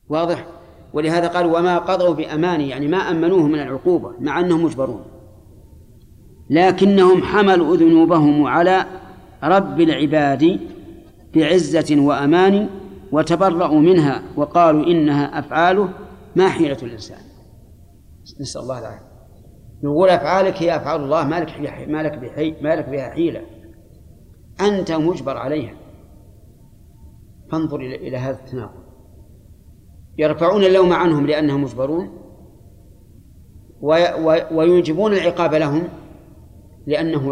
واضح؟ ولهذا قال وما قضوا بأماني، يعني ما أمنوه من العقوبة مع أنهم مجبرون، لكنهم حملوا ذنوبهم على رب العباد بعزة وأمان وتبرأوا منها وقالوا إنها أفعاله ما حيلة الإنسان. نسأل الله العافية. يقول أفعالك هي أفعال الله، ما لك بها حيلة، أنت مجبر عليها. فانظر إلى هذا التناقض. يرفعون اللوم عنهم لأنهم مجبرون، ويوجبون العقاب لهم لأنه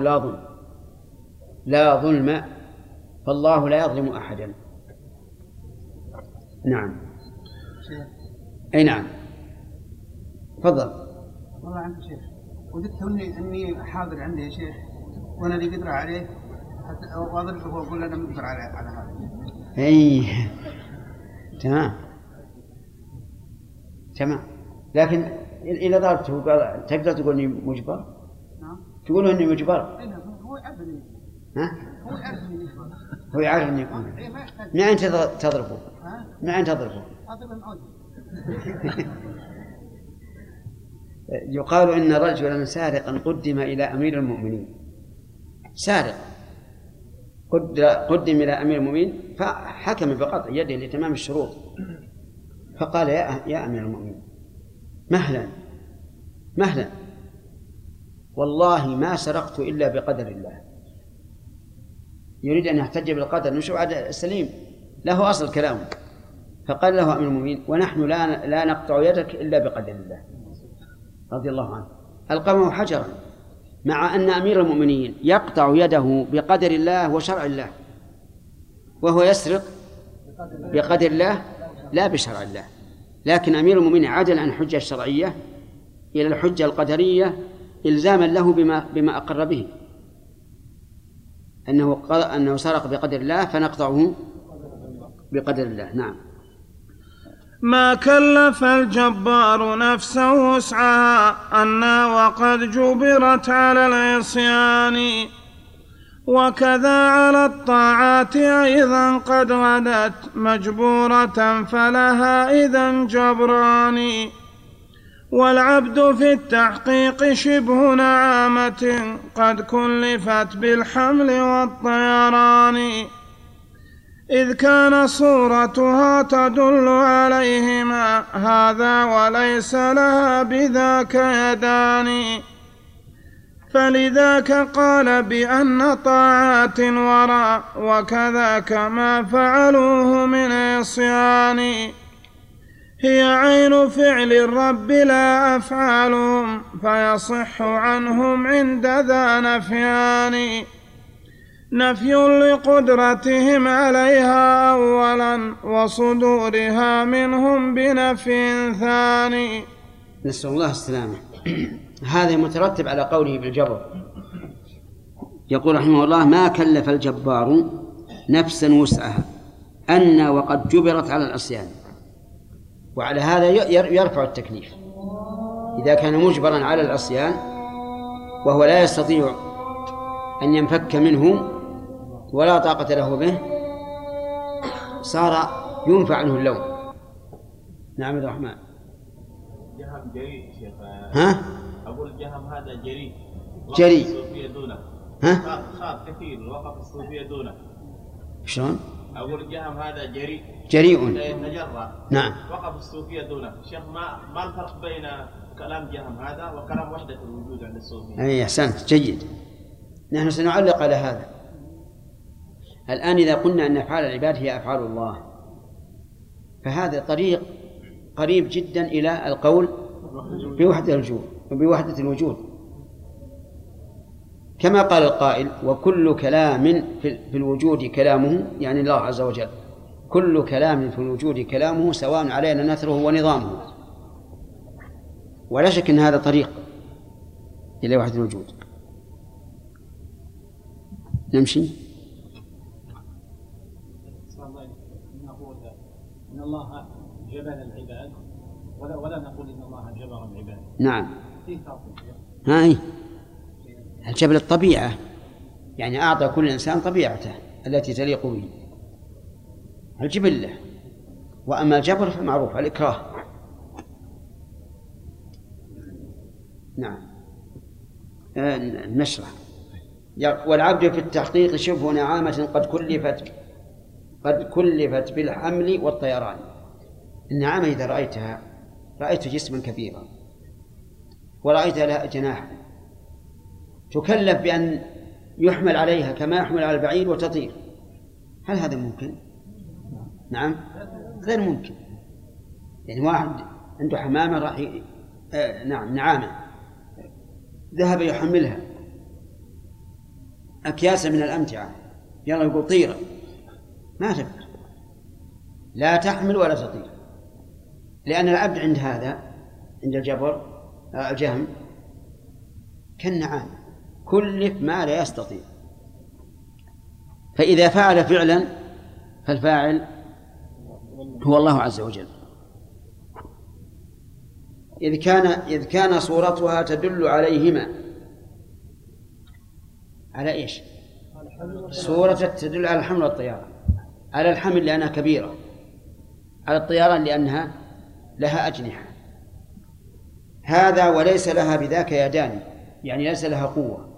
لا ظلم، فالله لا يظلم أحدا. نعم. أي نعم. تفضل. والله عندي شيخ، وددت أني حاضر عندي يا شيخ وأنا لي قدرة عليه وأضربه وأقول أنا مقدر على هذا. أي تمام. لكن إذا ضربته تقدر تقول إني مجبر؟ نعم. تقول إني مجبر؟ هو يعرف إني مجبر. هو يعرف إني مجبر. من أين تضربه؟ من أين تضربه؟ يقال إن رجلا سارقا قدم إلى أمير المؤمنين، سارق قدم إلى أمير المؤمنين فحكم بقطع يده لتمام الشروط، فقال يا أمير المؤمنين مهلا والله ما سرقت إلا بقدر الله. يريد أن يحتج بالقدر، نشوف عاد سليم له أصل كلامه. فقال له أمير المؤمنين ونحن لا نقطع يدك إلا بقدر الله رضي الله عنه. ألقمه حجرا، مع أن أمير المؤمنين يقطع يده بقدر الله وشرع الله، وهو يسرق بقدر الله لا بشرع الله. لكن أمير المؤمنين عدل عن الحجة الشرعية إلى الحجة القدرية إلزاما له بما أقر به، أنه سرق بقدر الله فنقطعه بقدر الله. نعم. ما كلف الجبار نفسه وسعها أنها وقد جبرت على العصيان، وكذا على الطاعات أيضا قد غدت مجبورة فلها إذن جبران. والعبد في التحقيق شبه نعامة قد كلفت بالحمل والطيران، إذ كان صورتها تدل عليهما هذا وليس لها بذاك يدان. فلذاك قال بأن طاعات وراء وكذاك ما فعلوه من عصيان، هي عين فعل الرب لا أفعالهم فيصح عنهم عند ذا نفيان. نفي لقدرتهم عليها أولا وصدورها منهم بنفي ثاني. نسأل الله السلامة. هذا مترتب على قوله بالجبر. يقول رحمه الله ما كلف الجبار نفسا وسعها أن وقد جبرت على العصيان، وعلى هذا يرفع التكليف إذا كان مجبرا على العصيان وهو لا يستطيع أن ينفك منه ولا طاقة له به، صار ينفع عنه اللوم. نعم الرحمن. جهم جريء شيخ. ها؟ أقول جهم هذا جريء. جريء. دونه. ها؟ خاف كثير وقف الصوفية دونه. شلون؟ أقول جهم هذا جريء. يتجرأ. نعم. وقف الصوفية دونه. شيخ ما الفرق بين كلام جهم هذا وكلام وحدة الوجود عند الصوفية؟ أي أحسنت، جيد. نحن سنعلق على هذا الآن. إذا قلنا أن أفعال العباد هي أفعال الله فهذا طريق قريب جدا إلى القول بوحدة الوجود، كما قال القائل وكل كلام في الوجود كلامه، يعني الله عز وجل، كل كلام في الوجود كلامه سواء علينا نثره ونظامه. ولا شك أن هذا طريق إلى وحدة الوجود. نمشي. نقول إن الله جبل العباد ولا نقول إن الله جبر العباد. نعم. هاي الجبل الطبيعة، يعني أعطى كل إنسان طبيعته التي تليق به، الجبلة. وأما الجبر فمعروف الإكراه. نعم. نشرح. والعبد في التحقيق شبه نعامة قد كلفت بالحمل والطيران. النعامة إذا رأيتها رأيت جسما كبيرا ورأيت لها جناح، تكلف بأن يحمل عليها كما يحمل على البعير وتطير. هل هذا ممكن؟ نعم غير ممكن. يعني واحد عنده حمامة راح نعامة ذهب يحملها أكياس من الأمتعة، يلا يقول طيرة، ما تقدر، لا تحمل ولا تطير، لأن العبد عند هذا عند الجهم كالنعام كلف ما لا يستطيع. فإذا فعل فعلا فالفاعل هو الله عز وجل. إذ كان صورتها تدل عليهما على إيش؟ صورة تدل على الحمل والطيران. على الحمل لأنها كبيرة، على الطيران لأنها لها أجنحة. هذا وليس لها بذاك يدان، يعني ليس لها قوة.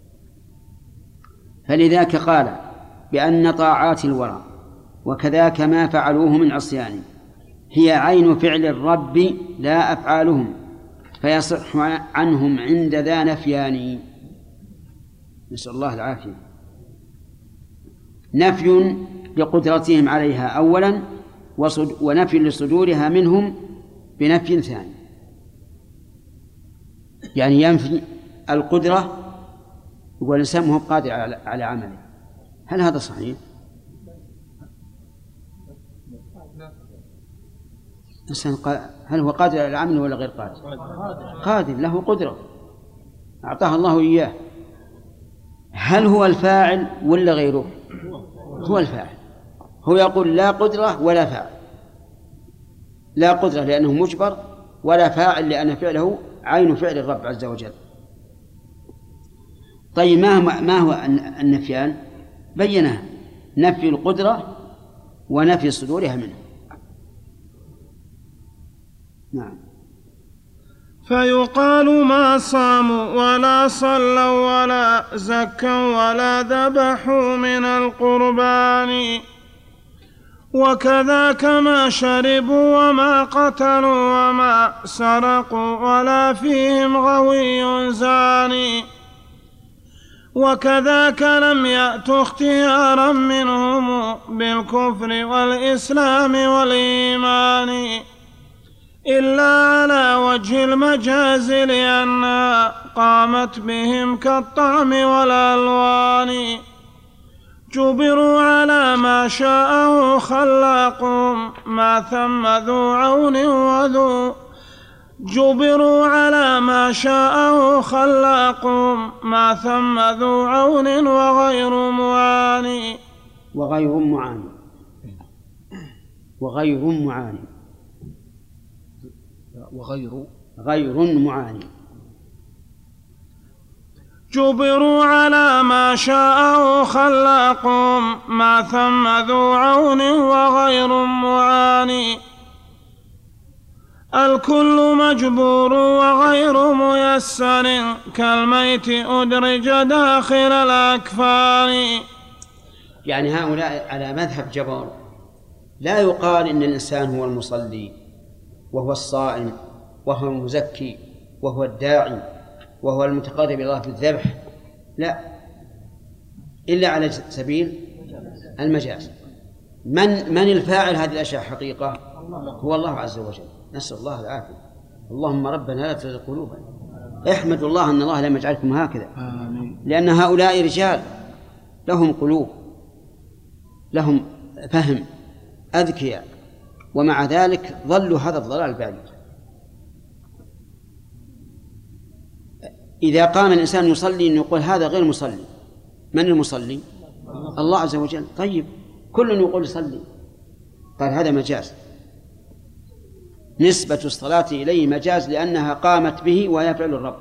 فلذاك قال بأن طاعات الورى وكذاك ما فعلوه من عصيان هي عين فعل الرب لا أفعالهم، فيصح عنهم عند ذا نفيان. نسأل الله العافية. نفي لقدرتهم عليها أولا، ونفي لصدورها منهم بنفي ثاني، يعني ينفي القدرة يقول الإنسان هو قادر على عمله. هل هذا صحيح؟ هل هو قادر على عمله ولا غير قادر؟ قادر، له قدرة أعطاها الله إياه. هل هو الفاعل ولا غيره؟ هو الفاعل. هو يقول لا قدرة ولا فاعل، لا قدرة لأنه مجبر، ولا فاعل لأن فعله عين فعل الرب عز وجل. طيب ما هو النفيان؟ بيناه: نفي القدرة ونفي صدورها منه. نعم. فيقال ما صاموا ولا صلوا ولا زكوا ولا ذبحوا من القربان، وكذاك ما شربوا وما قتلوا وما سرقوا ولا فيهم غوي زاني، وكذاك لم يأتوا اختيارا منهم بالكفر والإسلام والإيمان إلا على وجه المجاز، لأنها قامت بهم كالطعم والألوان. جبروا على ما شاءه خلاقهم ما ثم ذو عون وذو جبروا على ما شاءه خلاقهم ما ثم ذو عون وغير معاني. وغير معاني وغير معاني غير معاني. جبروا على ما شاءه خلاقهم ما ثم ذو عون وغير معاني. الكل مجبور وغير ميسر كالميت أدرج داخل الأكفان. يعني هؤلاء على مذهب جبار لا يقال إن الإنسان هو المصلي وهو الصائم وهو المزكي وهو الداعي وهو المتقرب إلى الله بالذبح، لا، إلا على سبيل المجاز. من الفاعل هذه الأشياء حقيقة؟ هو الله عز وجل. نسأل الله العافية. اللهم ربنا لا تزغ قلوبنا. احمدوا الله أن الله لم يجعلكم هكذا، لأن هؤلاء رجال لهم قلوب، لهم فهم، أذكياء، ومع ذلك ظلوا هذا الضلال البعيد. إذا قام الإنسان يصلي نقول هذا غير مصلي. من المصلي؟ الله عز وجل. طيب كل يقول يصلي، قال هذا مجاز، نسبة الصلاة إليه مجاز لأنها قامت به وهي فعل الرب.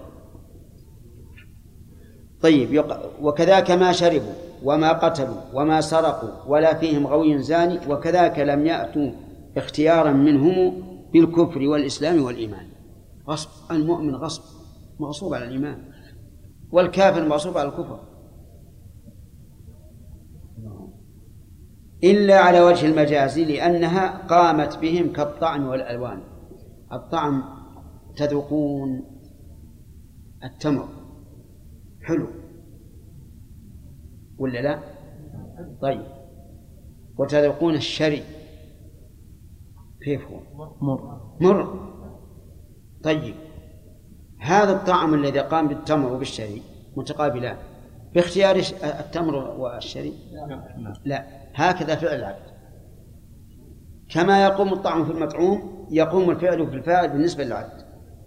طيب وكذاك ما شربوا وما قتلوا وما سرقوا ولا فيهم غوي زاني، وكذاك لم يأتوا اختيارا منهم بالكفر والإسلام والإيمان. غصب، المؤمن غصب مغصوب على الإيمان، والكافر مغصوب على الكفر، إلا على وجه المجاز لأنها قامت بهم كالطعم والألوان. الطعم تذوقون التمر حلو ولا لا؟ طيب، وتذوقون الشري كيف هو؟ مر. طيب، هذا الطعم الذي قام بالتمر وبالشري متقابلان باختيار التمر والشري؟ لا، هكذا فعل العبد. كما يقوم الطعم في المطعوم يقوم الفعل في الفاعل بالنسبة للعبد.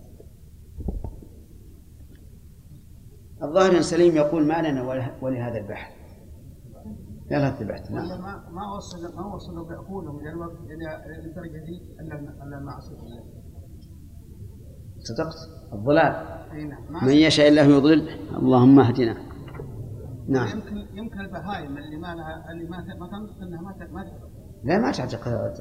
الظاهر أن سليم يقول ما لنا ولهذا البحث. لا تبحث. ما وصلوا بعقولهم إلى الدرجة دي إلا المعصية. صدقت، الضلال. من يشاء الله يضلل، اللهم اهدنا. نعم. يمكن البهائم اللي ما تنطق انها ما لا ما تعتقد،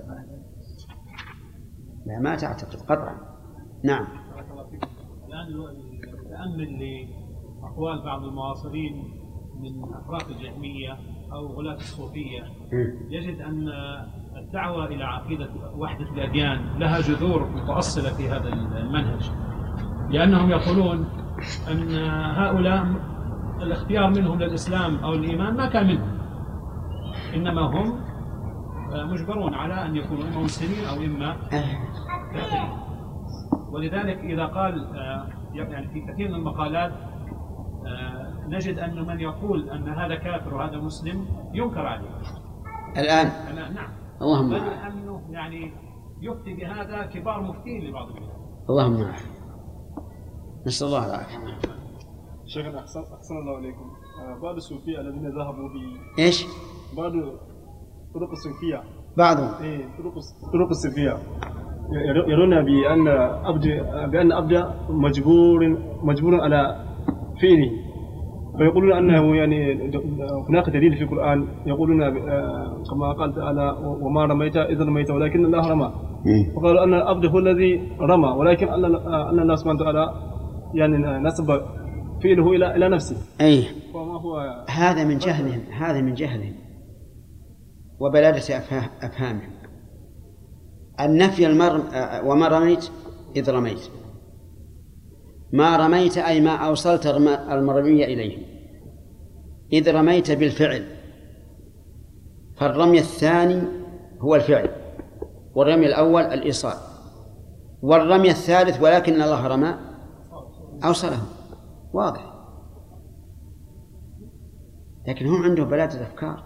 لا ما تعتقد قطعا. نعم. الآن نتأمل لأقوال بعض المعاصرين من أفراد الجهمية أو غلاة الصوفية، يجد أن الدعوة إلى عقيدة وحدة الأديان لها جذور متأصلة في هذا المنهج، لأنهم يقولون أن هؤلاء الاختيار منهم للإسلام أو الإيمان ما كان منهم، إنما هم مجبرون على أن يكونوا إما مسلمين أو إما كافرين. ولذلك إذا قال يعني في كثير من المقالات نجد أن من يقول أن هذا كافر وهذا مسلم ينكر عليه الآن. نعم. اللهم بل أنه يعني يفتي بهذا كبار مفتين لبعض البلاد. اللهم نعم. نسأل الله العافية. شيخنا أحسن الله عليكم. بعض الصوفية الذين ذهبوا إيش؟ بعض طرق الصوفية. بعضهم. طرق الصوفية يرون بأن أبدا مجبور على فعله، فيقولون أنه يعني هناك دليل في القرآن يقولون كما قال تعالى وما رميت إذ رميت ولكن الله رمى، وقالوا أن العبد هو الذي رمى ولكن أن الله سبحانه وتعالى يعني نسب فعله إلى نفسه. أي وما هو هذا من جهلهم وبلادة أفهامهم. النفي وما رميت إذ رميت، ما رميت أي ما أوصلت المرمية إليه، إذ رميت بالفعل، فالرمي الثاني هو الفعل، والرمي الأول الإيصال، والرمي الثالث ولكن الله رمى أوصله. واضح. لكن هم عندهم بلادة أفكار،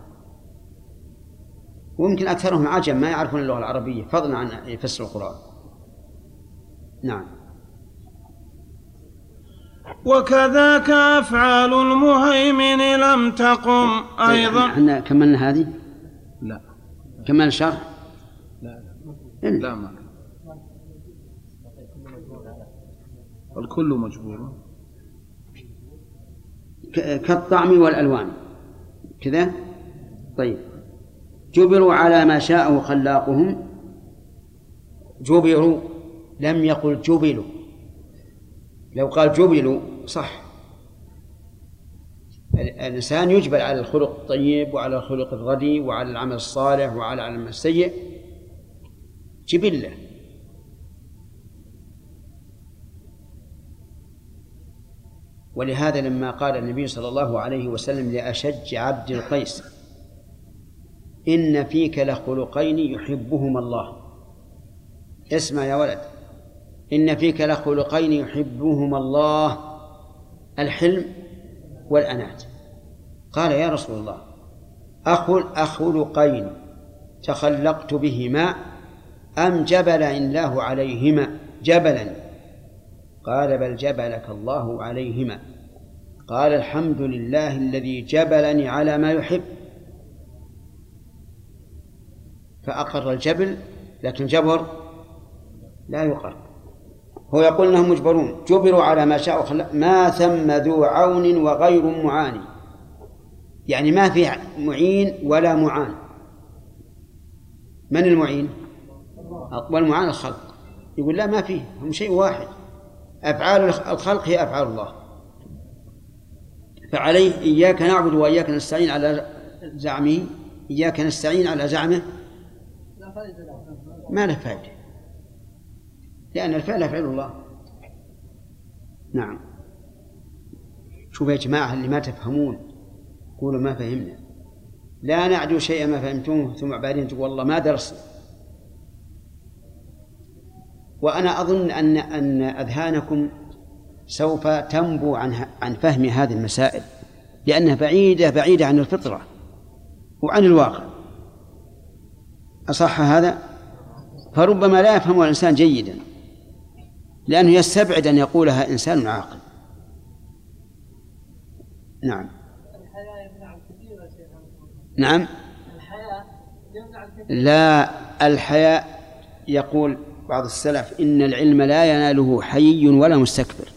ويمكن أكثرهم عجم ما يعرفون اللغة العربية فضلا عن يفسر القرآن. نعم. وكذاك أفعال المهيمن لم تقم أيضا. احنا كملنا هذه؟ لا. كمل الشرح؟ لا ما. الكل مجبور كالطعم والألوان كذا. طيب، جبروا على ما شاءه خلاقهم. جبروا، لم يقل جبلوا. لو قال جبلوا صح، الإنسان يجبل على الخلق الطيب وعلى الخلق الردي وعلى العمل الصالح وعلى العمل السيء جبلة. ولهذا لما قال النبي صلى الله عليه وسلم لأشج عبد القيس إن فيك لخلقين يحبهما الله، اسمع يا ولد، إن فيك لخلقين يحبهما الله، الحلم والأنات. قال يا رسول الله أخلقين تخلقت بهما أم جبل الله عليهما جبلا؟ قال بل جبلك الله عليهما. قال الحمد لله الذي جبلني على ما يحب. فأقر الجبل، لكن جبر لا يقر. هو يقول أنهم مجبرون، جبروا على ما شاء ما ثم ذو عون وغير معاني، يعني ما في معين ولا معان. من المعين؟ والمعاني الخلق. يقول لا، ما فيه، هم شيء واحد. أفعال الخلق هي أفعال الله. فعليه إياك نعبد وإياك نستعين على زعمه، إياك نستعين على زعمه ما له فائدة، لأن الفعل فعل الله. نعم. شوف يا جماعة اللي ما تفهمون قولوا ما فهمنا، لا نعدو شيئا ما فهمتوه ثم بعدين تقول والله ما درسنا. وأنا أظن أن أذهانكم سوف تنبو عن فهم هذه المسائل، لأنها بعيدة عن الفطرة وعن الواقع. أصح هذا؟ فربما لا يفهمها الإنسان جيدا، لأنه يستبعد أن يقولها إنسان عاقل. نعم. نعم. لا، الحياء يقول بعض السلف إن العلم لا يناله حيي ولا مستكبر.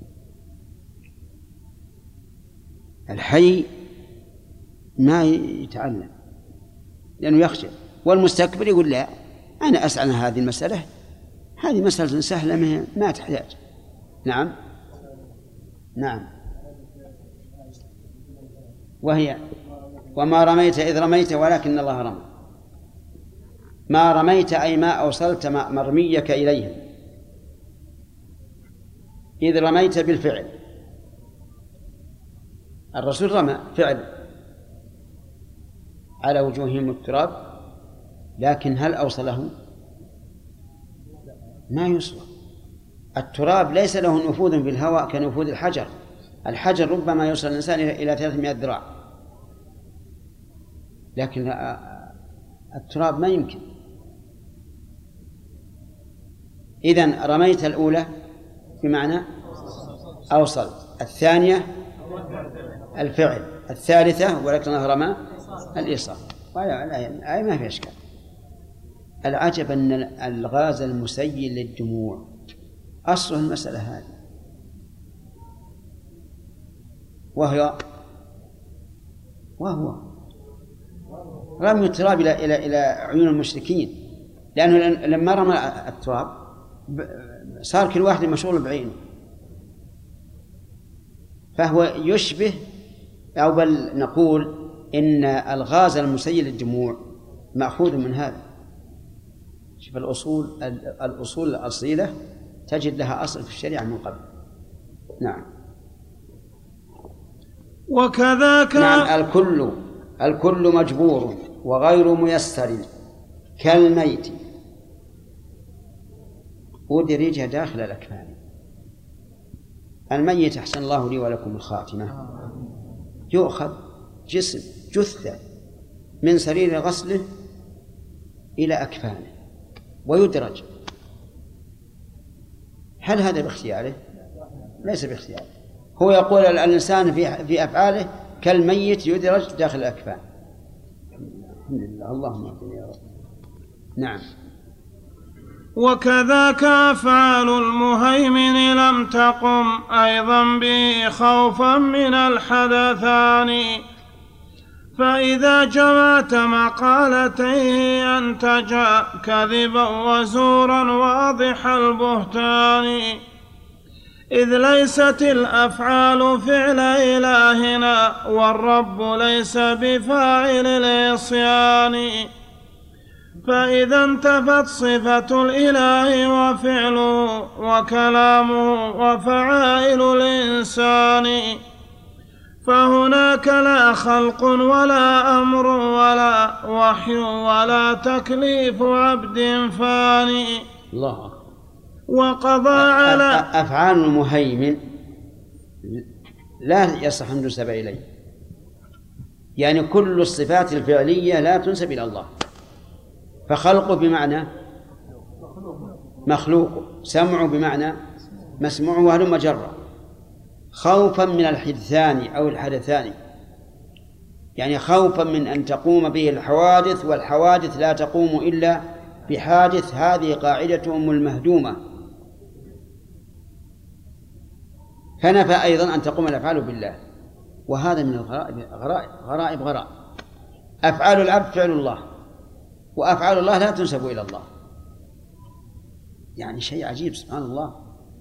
الحي ما يتعلم لأنه يخشى، والمستكبر يقول لا، أنا أسأل عن هذه المسألة، هذه مسألة سهلة ما تحتاج. نعم. نعم. وهي وما رميت إذ رميت ولكن الله رمى. ما رميت أي ما أوصلت مرميك إليهم، إذ رميت بالفعل. الرسول رمى فعل على وجوههم التراب، لكن هل أوصله؟ ما يوصل. التراب ليس له نفوذ في الهواء كنفوذ الحجر. الحجر ربما يوصل الإنسان إلى 300 ذراع، لكن التراب ما يمكن. إذن رميت الأولى بمعنى أوصل، الثانية الفعل، الثالثة ولكن الله رمى الإيصال. أي ما في إشكال. العجب أن الغاز المسيل للدموع أصل المسألة هذه، وهو رمي التراب إلى عيون المشركين، لأنه لما رمى التراب صار كل واحد مشغول بعينه، فهو يشبه، أو بل نقول إن الغاز المسيل للدموع مأخوذ من هذا. شوف الأصول الأصيلة تجد لها أصل في الشريعة من قبل. نعم. وكذاك نعم. الكل مجبور وغير ميسر كالميت أدرج داخل الأكفان. الميت أحسن الله لي ولكم الخاتمة يؤخذ جثة من سرير غسله إلى أكفانه ويدرج. هل هذا باختياره؟ ليس باختياره. هو يقول الإنسان في أفعاله كالميت يدرج داخل الأكفان. الحمد لله. اللهم اهدنا يا رب. نعم. وكذاك أفعال المهيمن لم تقم أيضا به خوفا من الحدثان، فإذا جمعت مقالتيه أنتجا كذبا وزورا واضح البهتان، إذ ليست الأفعال فعل إلهنا والرب ليس بفاعل العصيان، فإذا انتفت صفة الإله وفعله وكلامه وفعائل الإنسان، فهناك لا خلق ولا أمر ولا وحي ولا تكليف عبد فاني. الله أكبر. وقضى على أفعال المهيمن لا يصح أن تنسب إليه، يعني كل الصفات الفعلية لا تنسب إلى الله. فخلقه بمعنى مخلوق، سمعه بمعنى مسموع، وهلم جرا. خوفا من الحدثان أو الحدثان، يعني خوفا من أن تقوم به الحوادث، والحوادث لا تقوم إلا بحادث. هذه قاعدتهم المهدومة. فنفى أيضا أن تقوم الأفعال بالله، وهذا من غرائب. أفعال العبد فعل الله، وأفعال الله لا تنسب إلى الله. يعني شيء عجيب سبحان الله.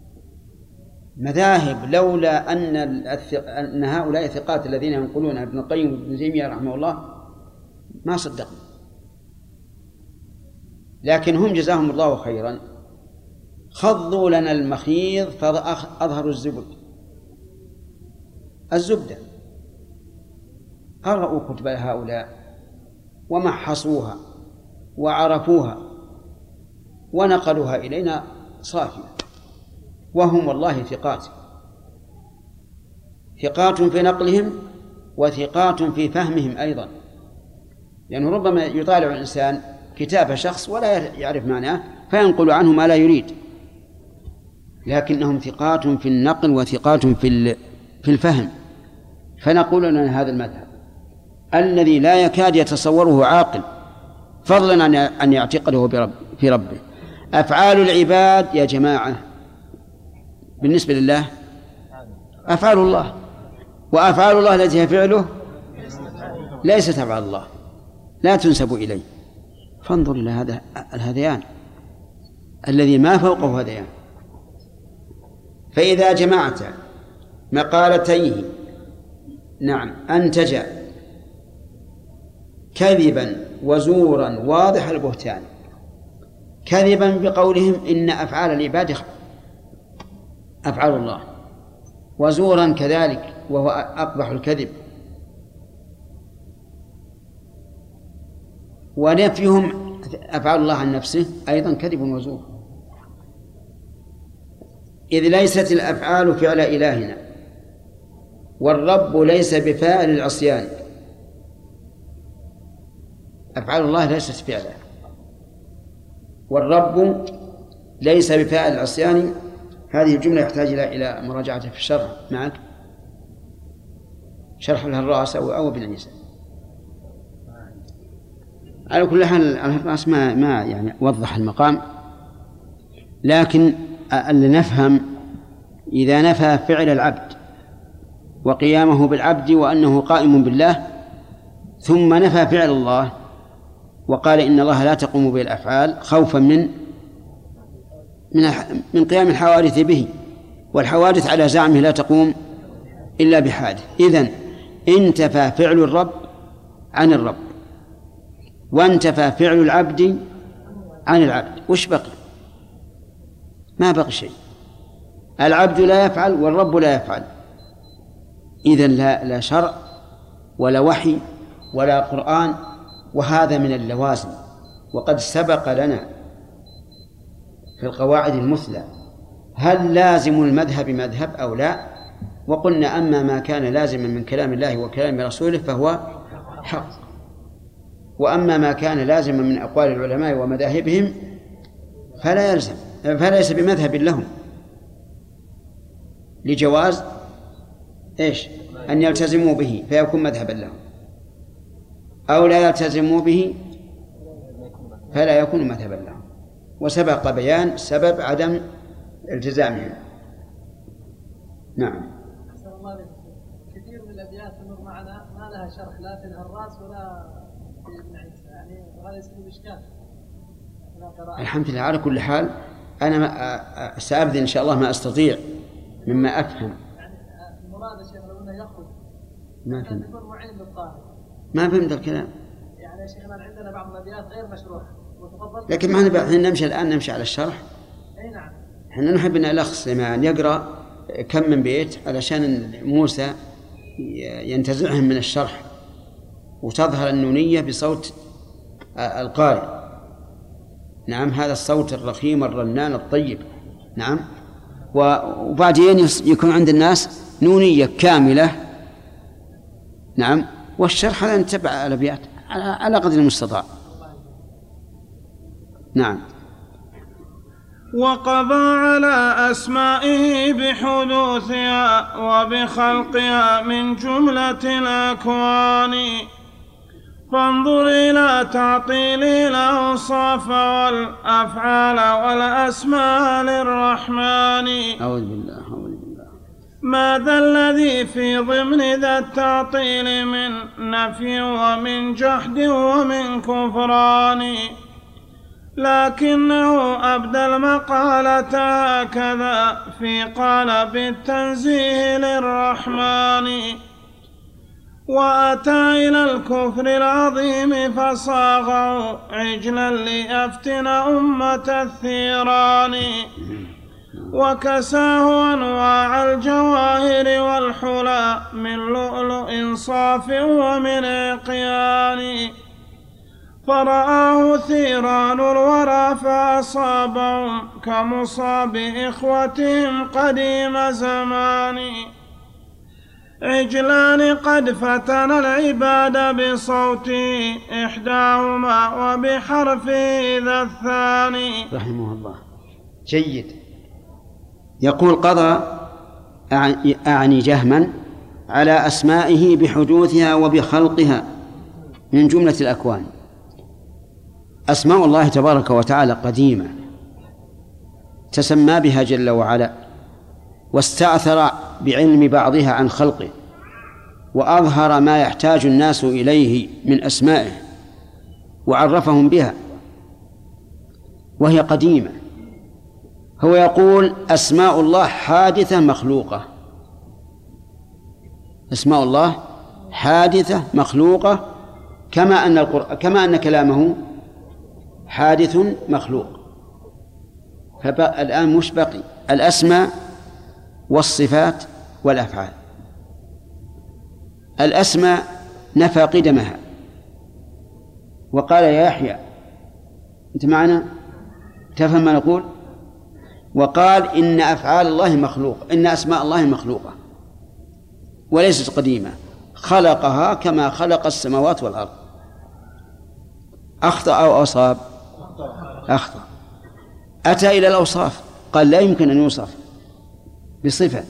مذاهب لولا أن هؤلاء الثقات الذين ينقلون ابن القيم وابن تيمية رحمه الله ما صدقوا، لكن هم جزاهم الله خيرا خضوا لنا المخيض فأظهروا الزبدة، قرأوا كتب هؤلاء ومحصوها وعرفوها ونقلوها إلينا صافية، وهم والله ثقات في نقلهم وثقات في فهمهم أيضا، لأنه ربما يطالع الإنسان كتاب شخص ولا يعرف معناه فينقل عنه ما لا يريد، لكنهم ثقات في النقل وثقات في الفهم. فنقول لنا هذا المذهب الذي لا يكاد يتصوره عاقل فضلا أن يعتقده في ربه. أفعال العباد يا جماعة بالنسبة لله أفعال الله، وأفعال الله التي هي فعله ليست أفعال الله، لا تنسب إليه. فانظر إلى هذا الهذيان الذي ما فوقه هذيان. فإذا جمعت مقالتيه نعم أنتج كذبا وزورا واضح البهتان. كذبا بقولهم إن أفعال العباد أفعال الله، وزورا كذلك وهو أقبح الكذب، ونفيهم أفعال الله عن نفسه أيضا كذب وزور، إذ ليست الأفعال فعل إلهنا، والرب ليس بفاعل العصيان. أفعال الله ليست فعلا، والرب ليس بفاعل العصيان. هذه الجملة يحتاج إلى مراجعة في الشرح معك، شرح لها الرأس أو ابن عيسى. على كل حال الرأس ما يعني وضح المقام، لكن اللي نفهم إذا نفى فعل العبد وقيامه بالعبد وأنه قائم بالله ثم نفى فعل الله وقال إن الله لا تقوم به الأفعال خوفا من قيام الحوادث به، والحوادث على زعمه لا تقوم إلا بحادث، إذن انتفى فعل الرب عن الرب وانتفى فعل العبد عن العبد. وش بقي؟ ما بقي شيء. العبد لا يفعل والرب لا يفعل، إذن لا شرع ولا وحي ولا قرآن، وهذا من اللوازم. وقد سبق لنا في القواعد المثلى هل لازم المذهب مذهب أو لا، وقلنا أما ما كان لازما من كلام الله وكلام رسوله فهو حق، وأما ما كان لازما من أقوال العلماء ومذاهبهم فلا يلزم، فليس بمذهب لهم، لجواز أن يلتزموا به فيكون مذهبا لهم، أو لا يلتزموا به فلا يكون مذهبا لهم. وسبق بيان سبب عدم التزامهم. نعم. كثير من الأبيات تمر معنا ما لها شرح لا في الهراس ولا في ابن عيسى، يعني وهذا يسبب إشكال. الحمد لله. على كل حال أنا سأبذل إن شاء الله ما أستطيع مما أفهم. يعني المراد يا شيخ لو أنه يخرج ما فهمت. يكون معين للطالب. ما فهمت الكلام. يعني يا شيخنا عندنا بعض الأبيات غير مشروعة. لكن ما نمشي على الشرح. أي نعم. احنا نحب أن الأخ سليمان يقرأ كم من بيت علشان موسى ينتزعهم من الشرح وتظهر النونية بصوت القارئ. نعم، هذا الصوت الرخيم الرنان الطيب. نعم. وبعدين يكون عند الناس نونية كاملة. نعم. والشرح هذا نتبع الأبيات على قدر المستطاع. نعم. وقضى على أسمائه بحدوثها وبخلقها من جملة الأكوان، فانظر إلى تعطيل الأوصاف والأفعال والأسماء للرحمن. أعوذ بالله. ماذا الذي في ضمن ذا التعطيل من نفي ومن جحد ومن كفران؟ لكنه أبدى المقالة هكذا في قالب التنزيه للرحمن، وأتى إلى الكفر العظيم فصاغه عجلا ليفتن أمة الثيران، وكساه أنواع الجواهر والحلى من لؤلؤ صاف ومن عقيان، فرآه ثيران الورى فأصابهم كمصاب إخوتهم قديم زمان، عجلان قد فتن العباد بصوته إحداهما وبحرفه ذا الثاني. رحمه الله. جيد. يقول قضى أعني جهما على أسمائه بحدوثها وبخلقها من جملة الأكوان. أسماء الله تبارك وتعالى قديمة تسمى بها جل وعلا، واستأثر بعلم بعضها عن خلقه، وأظهر ما يحتاج الناس إليه من أسمائه وعرفهم بها، وهي قديمة. هو يقول أسماء الله حادثة مخلوقة، أسماء الله حادثة مخلوقة، كما أن كلامه حادث مخلوق. فالآن مش بقي الأسماء والصفات والأفعال. الأسماء نفى قدمها وقال يا يحيى أنت معنا تفهم ما نقول، وقال إن أفعال الله مخلوقة، إن أسماء الله مخلوقة وليست قديمة، خلقها كما خلق السماوات والأرض. أخطأ أو أصاب؟ أخطأ. أتى إلى الأوصاف قال لا يمكن أن يوصف بصفة،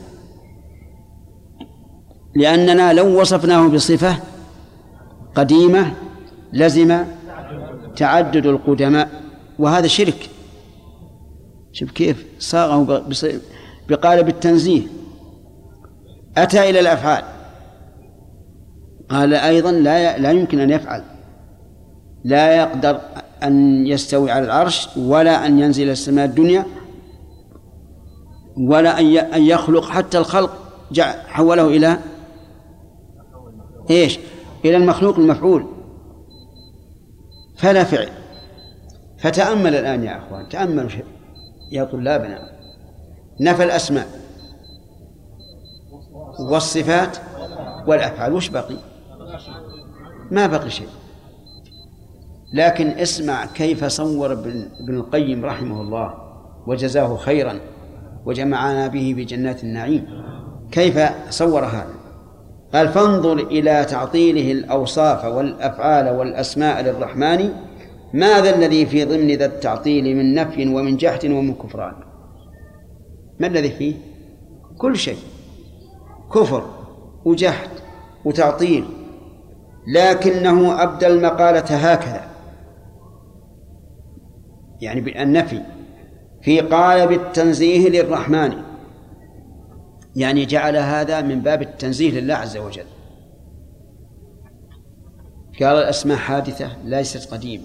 لأننا لو وصفناه بصفة قديمة لزم تعدد القدماء، وهذا شرك. شوف كيف صاغه بقالب التنزيه. أتى إلى الأفعال قال أيضا لا يمكن أن يفعل، لا يقدر أن يستوي على العرش، ولا أن ينزل السماء الدنيا، ولا أن يخلق حتى الخلق حوله إلى إيش؟ إلى المخلوق المفعول، فلا فعل. فتأمل الآن يا أخوان، تأملوا يا طلابنا، نفى الأسماء والصفات والأفعال، وش بقي؟ ما بقي شيء. لكن اسمع كيف صور ابن القيم رحمه الله وجزاه خيرا وجمعنا به بجنات النعيم، كيف صور هذا. قال فانظر إلى تعطيله الأوصاف والأفعال والأسماء للرحمن، ماذا الذي في ضمن ذا التعطيل من نفي ومن جحد ومن كفران؟ ما الذي فيه؟ كل شيء، كفر وجحد وتعطيل، لكنه أبدى المقالة هكذا، يعني بالنفي في قالب التنزيه للرحمن، يعني جعل هذا من باب التنزيه لله عز وجل. قال الأسماء حادثة ليست قديمة،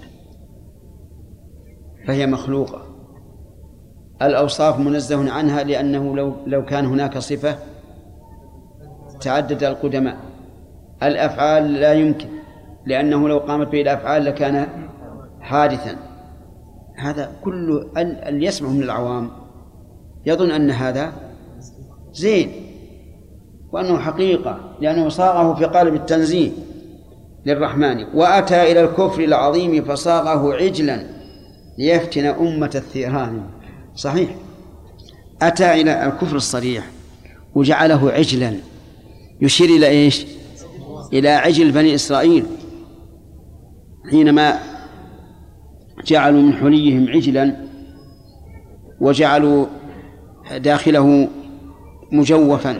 فهي مخلوقة. الأوصاف منزه عنها، لأنه لو كان هناك صفة تعدد القدماء. الأفعال لا يمكن، لأنه لو قامت به الأفعال لكان حادثا. هذا كله اللي يسمع من العوام يظن أن هذا زين وأنه حقيقة، لأنه صاغه في قالب التنزيه للرحمن. وأتى إلى الكفر العظيم فصاغه عجلا ليفتن أمة الثيران. صحيح، أتى إلى الكفر الصريح وجعله عجلا، يشير إلى إيش؟ إلى عجل بني إسرائيل حينما جعلوا من حليهم عجلا وجعلوا داخله مجوفا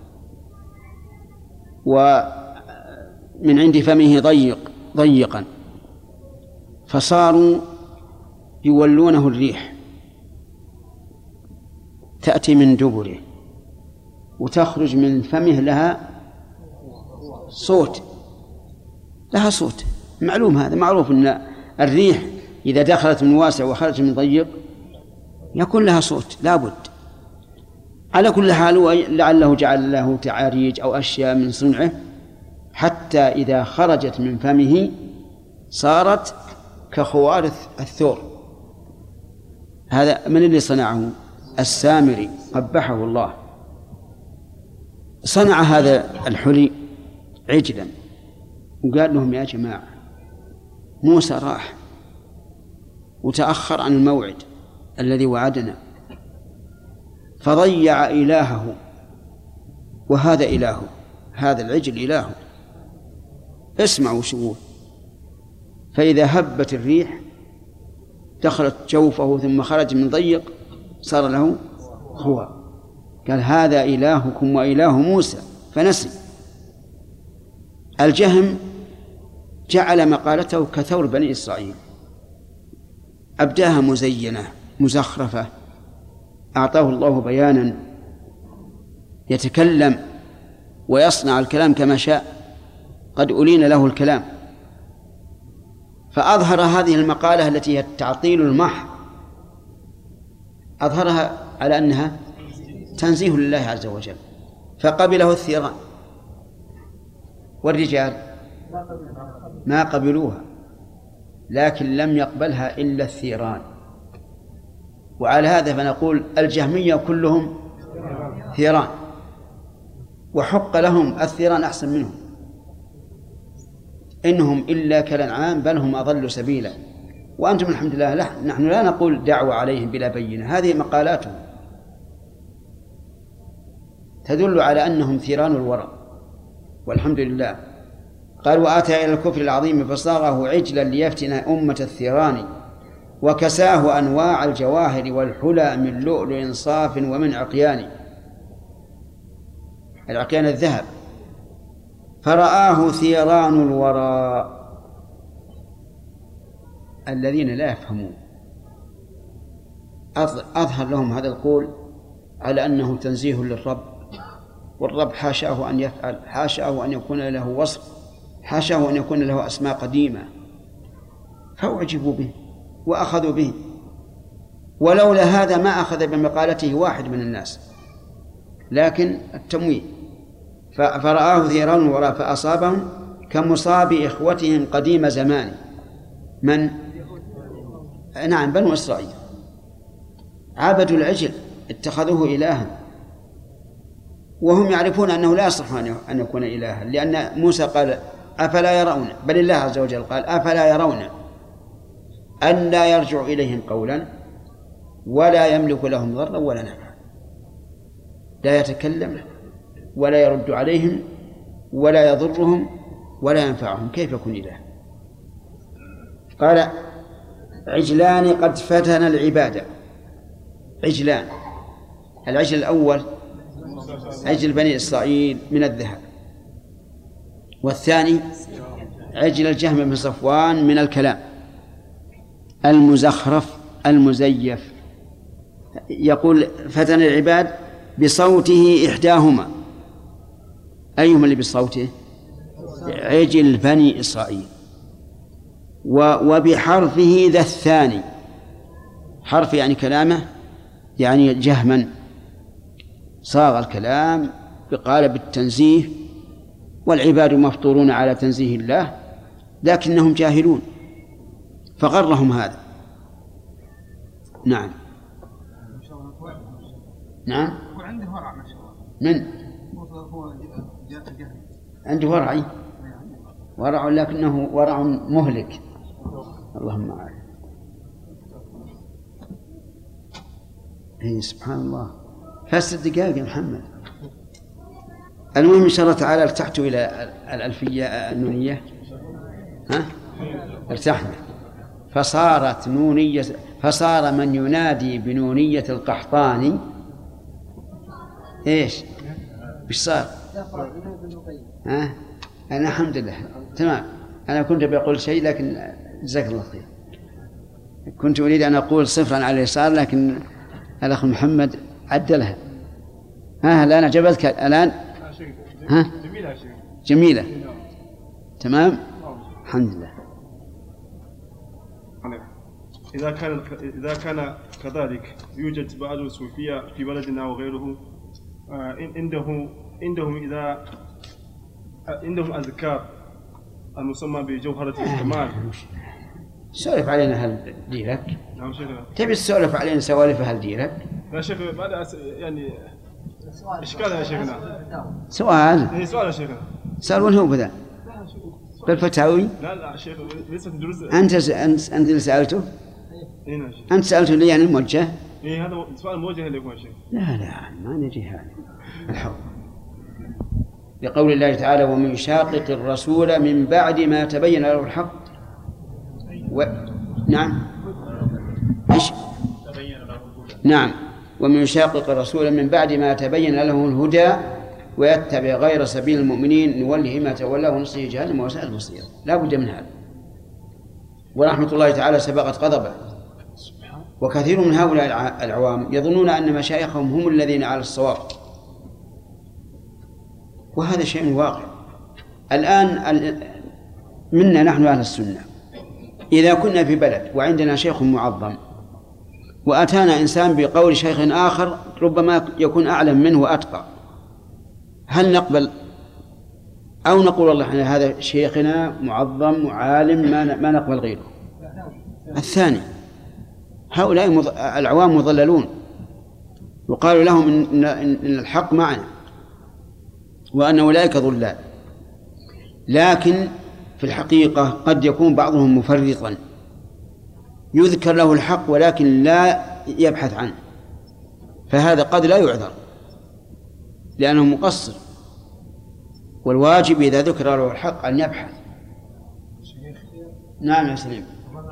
ومن عند فمه ضيقا، فصاروا يولونه الريح تأتي من دبره وتخرج من فمه لها صوت، معلوم، هذا معروف أن الريح إذا دخلت من واسع وخرجت من ضيق يكون لها صوت لابد. على كل حال لعله جعل له تعاريج أو أشياء من صنعه حتى إذا خرجت من فمه صارت كخوار الثور. هذا من اللي صنعه؟ السامري قبحه الله. صنع هذا الحلي عجلا وقال لهم يا جماعة موسى راح وتأخر عن الموعد الذي وعدنا فضيع إلهه وهذا إلهه، هذا العجل إلهه. اسمعوا شوفوا. فإذا هبت الريح دخلت جوفه ثم خرج من ضيق صار له خوار. قال هذا إلهكم وإله موسى فنسي. الجهم جعل مقالته كثور بني إسرائيل، أبداها مزينة مزخرفة، أعطاه الله بيانا يتكلم ويصنع الكلام كما شاء، قد ألين له الكلام، فأظهر هذه المقالة التي هي التعطيل المحض، أظهرها على أنها تنزيه لله عز وجل، فقبله الثيران، والرجال ما قبلوها، لكن لم يقبلها إلا الثيران. وعلى هذا فنقول الجهمية كلهم ثيران، وحق لهم الثيران أحسن منهم، إنهم إلا كالأنعام بل هم أضل سبيلا. وأنتم الحمد لله نحن لا نقول دعوة عليهم بلا بينة، هذه مقالاتهم تدل على أنهم ثيران الورى والحمد لله. قال وآتى إلى الكفر العظيم فصاغه عجلا ليفتن أمة الثيران وكساه أنواع الجواهر والحلى من لؤلؤ صاف ومن عقيان، العقيان الذهب. فرآه ثيران الورى الذين لا يفهمون. أظهر لهم هذا القول على أنه تنزيه للرب، والرب حاشاه أن يفعل، حاشاه أن يكون له وصف، حاشاه أن يكون له أسماء قديمة، فأعجبوا به وأخذوا به. ولولا هذا ما أخذ بمقالته واحد من الناس، لكن التمويه. فرآه ثيران الورى فأصابهم كمصاب إخوتهم قديم زمان. من؟ نعم بنو إسرائيل عبدوا العجل، اتخذوه إلها، وهم يعرفون أنه لا يصح أن يكون إلها، لأن موسى قال أفلا يرون، بل الله عز وجل قال أفلا يرون أن لا يرجع إليهم قولا ولا يملك لهم ضرا ولا نفعا، لا يتكلم ولا يرد عليهم ولا يضرهم ولا ينفعهم، كيف يكون إله؟ قال عجلان قد فتن العبادة. عجلان، العجل الأول عجل بني إسرائيل من الذهب، والثاني عجل الجهم بن صفوان من الكلام المزخرف المزيف. يقول فتن العباد بصوته إحداهما، أيهما اللي بصوته؟ عجل بني إسرائيل. وبحرفه ذا الثاني، حرف يعني كلامه، يعني جهما صاغ الكلام بقالب التنزيه، والعباد مفطورون على تنزيه الله لكنهم جاهلون فغرهم هذا. نعم نعم وعنده ورع ما شاء الله. من؟ هو جهل. عنده ورع، ورع لكنه ورع مهلك. اللهم أعلم. سبحان الله، 3 دقائق يا محمد. المهم إن شاء الله تعالى ارتحتوا إلى الألفية النونية، ها؟ ارتحنا، فصارت نونية، فصار من ينادي بنونية القحطاني إيش؟ بش صار؟ ها؟ أنا الحمد لله تمام. أنا كنت بقول شيء لكن جزاك الله خير. كنت أريد أن أقول صفرا على اليسار لكن الأخ محمد عدلها. ها الآن عجبتك الآن؟ ها؟ جميلة تمام. الحمد لله. إذا كان كذلك يوجد بعض الصوفية في بلدنا وغيره عندهم أذكار المسمى بجوهرة الكمال. سولف علينا هل ديرك؟ نعم شيخنا. تبي تسولف علينا سوالف هل ديرك؟ لا شيخ بعد يعني إشكال يا شيخنا. سؤال. إيه سؤال يا شيخنا. سؤال وين هو بدأ؟ بالفتاوي؟ لا شيخ ليس في دروس. أنت اللي سألته؟ إيه نعم. أنت سألته لي يعني موجه؟ إيه هذا سؤال موجه لكم يا شيخ. لا ما نجي هذا الحق. لقول الله تعالى ومن يشاقق الرسول من بعد ما تبين له الحق نعم إيش؟ نعم ومن يشاقق الرسول من بعد ما تبين له الهدى ويتبع غير سبيل المؤمنين نوله ما تولى ونصله جهنم وساءت مصيره. لا بد من هذا. ورحمة الله تعالى سبقت غضبه. وكثير من هؤلاء العوام يظنون أن مشايخهم هم الذين على الصواب، وهذا شيء واقع. الآن منا نحن أهل السنة إذا كنا في بلد وعندنا شيخ معظم وأتانا إنسان بقول شيخ آخر ربما يكون أعلم منه وأتقى، هل نقبل أو نقول والله هذا شيخنا معظم وعالم ما نقبل غيره؟ الثاني. هؤلاء العوام مضللون يقال لهم إن الحق معنا وأن أولئك ضلال، لكن في الحقيقة قد يكون بعضهم مفرطا يذكر له الحق ولكن لا يبحث عنه، فهذا قد لا يعذر لأنه مقصر، والواجب إذا ذكر له الحق أن يبحث. نعم يا سليم.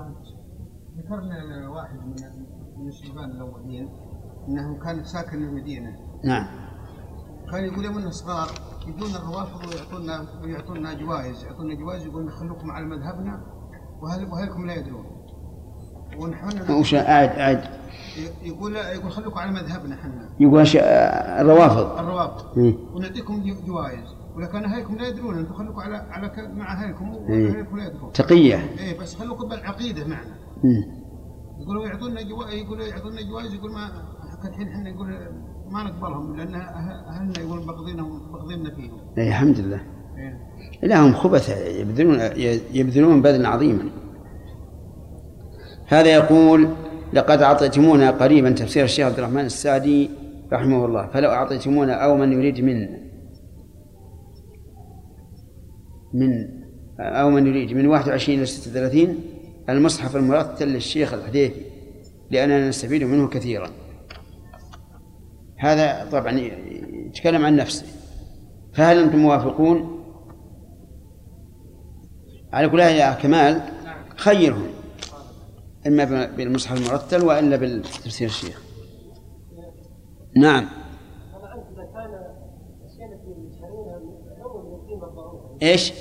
ذكرنا واحد من الشيبان الأولين أنه كان ساكن المدينة. نعم. كان يقول يوم صغار يجون الروافض ويعطونا جوائز، يقولون خلوكم على مذهبنا وأهلكم لا يدرون. ونحن وش عاد يقول خلوكم على مذهبنا حنا. يقول الروافض. ونعطيكم جوائز ولكن أهلكم لا يدرون، أنتم خلوكم على مع أهلكم وأهلكم لا يدرون. تقية. إيه بس خلوكم بالعقيدة معنا. يقولوا يعطونا جوائز يقول ما الحين احنا نقول ما نقبلهم لأن أهلنا يقولون بغضينا فيهم. إيه الحمد لله. لهم خبث يبذلون بذلا عظيما. هذا يقول لقد أعطيتمونا قريبا تفسير الشيخ عبد الرحمن السعدي رحمه الله، فلو أعطيتمونا أو من يريد من 21 إلى 36 المصحف المرتل للشيخ الحديثي لأننا نستفيد منه كثيرا. هذا طبعا يتكلم عن نفسه، فهل أنتم موافقون؟ على كل يا كمال خيرهم إما بالمصحف المرتل وإلا بالتفسير الشيخ. نعم. إيش؟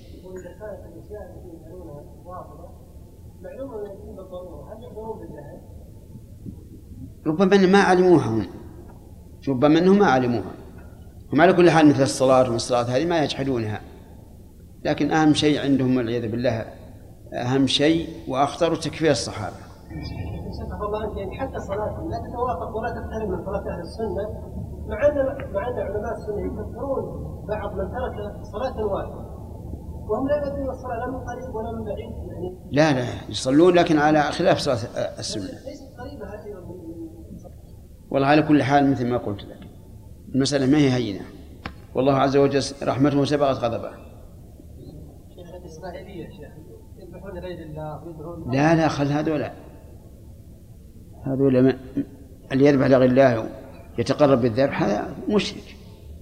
ربما أنهم ما علموها، ربما أنهم ما علموها. هم على كل حال مثل الصلاة والصلاة هذه ما يجحدونها، لكن أهم شيء عندهم والعياذ بالله أهم شيء وأخطر تكفير الصحابة. يعني حتى صلاتهم لا تتوافق ولا تختلف من صلاة أهل السنة، مع أن علماء السنة يكفرون بعض من ترك صلاة واحدة وهم لا يدرون الصلاة لا من قريب ولا من بعيد يعني. لا يصلون لكن على خلاف صلاة السنة. ليست قريبة هذه. والله على كل حال مثل ما قلت لك المسألة ما هي هينة، والله عز وجل رحمته سبقت غضبه. شيخ الإسرائيلية شيخ يذبحون غير الله ويدعون. لا خل هذولا اللي يذبح لغير الله يتقرب بالذبح هذا مشرك،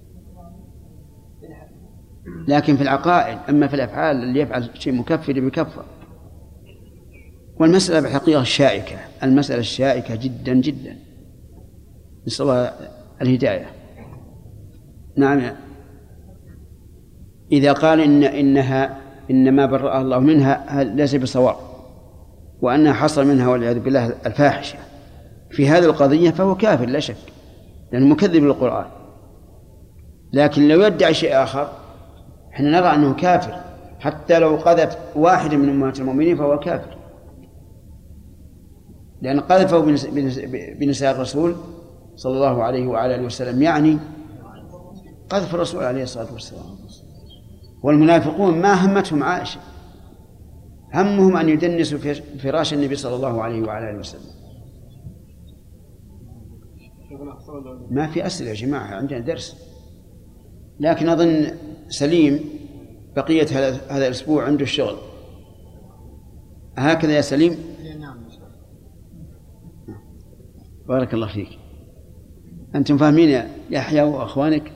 لكن في العقائد أما في الأفعال اللي يفعل شيء مكفر بكفر. والمسألة بحقيقة شائكة، المسألة الشائكة جدا جدا، نسأل الله الهداية. نعم. إذا قال إنما برأ الله منها ليس بصواب وأنها حصل منها والعياذ بالله الفاحشة في هذه القضية فهو كافر لا شك لأنه مكذب للقرآن. لكن لو يدعي شيء آخر احنا نرى أنه كافر حتى لو قذف واحد من أمهات المؤمنين فهو كافر. لأن قذفوا بنساء الرسول صلى الله عليه وعلى آله وسلم يعني قذف الرسول عليه الصلاة والسلام. والمنافقون ما همتهم عائشة، همهم أن يدنسوا فراش النبي صلى الله عليه وعلى آله وسلم. ما في أسئلة يا جماعة، عندنا درس. لكن أظن سليم بقية هذا الأسبوع عنده الشغل، هكذا يا سليم؟ بارك الله فيك. أنتم فاهمين يا يحيى وأخوانك؟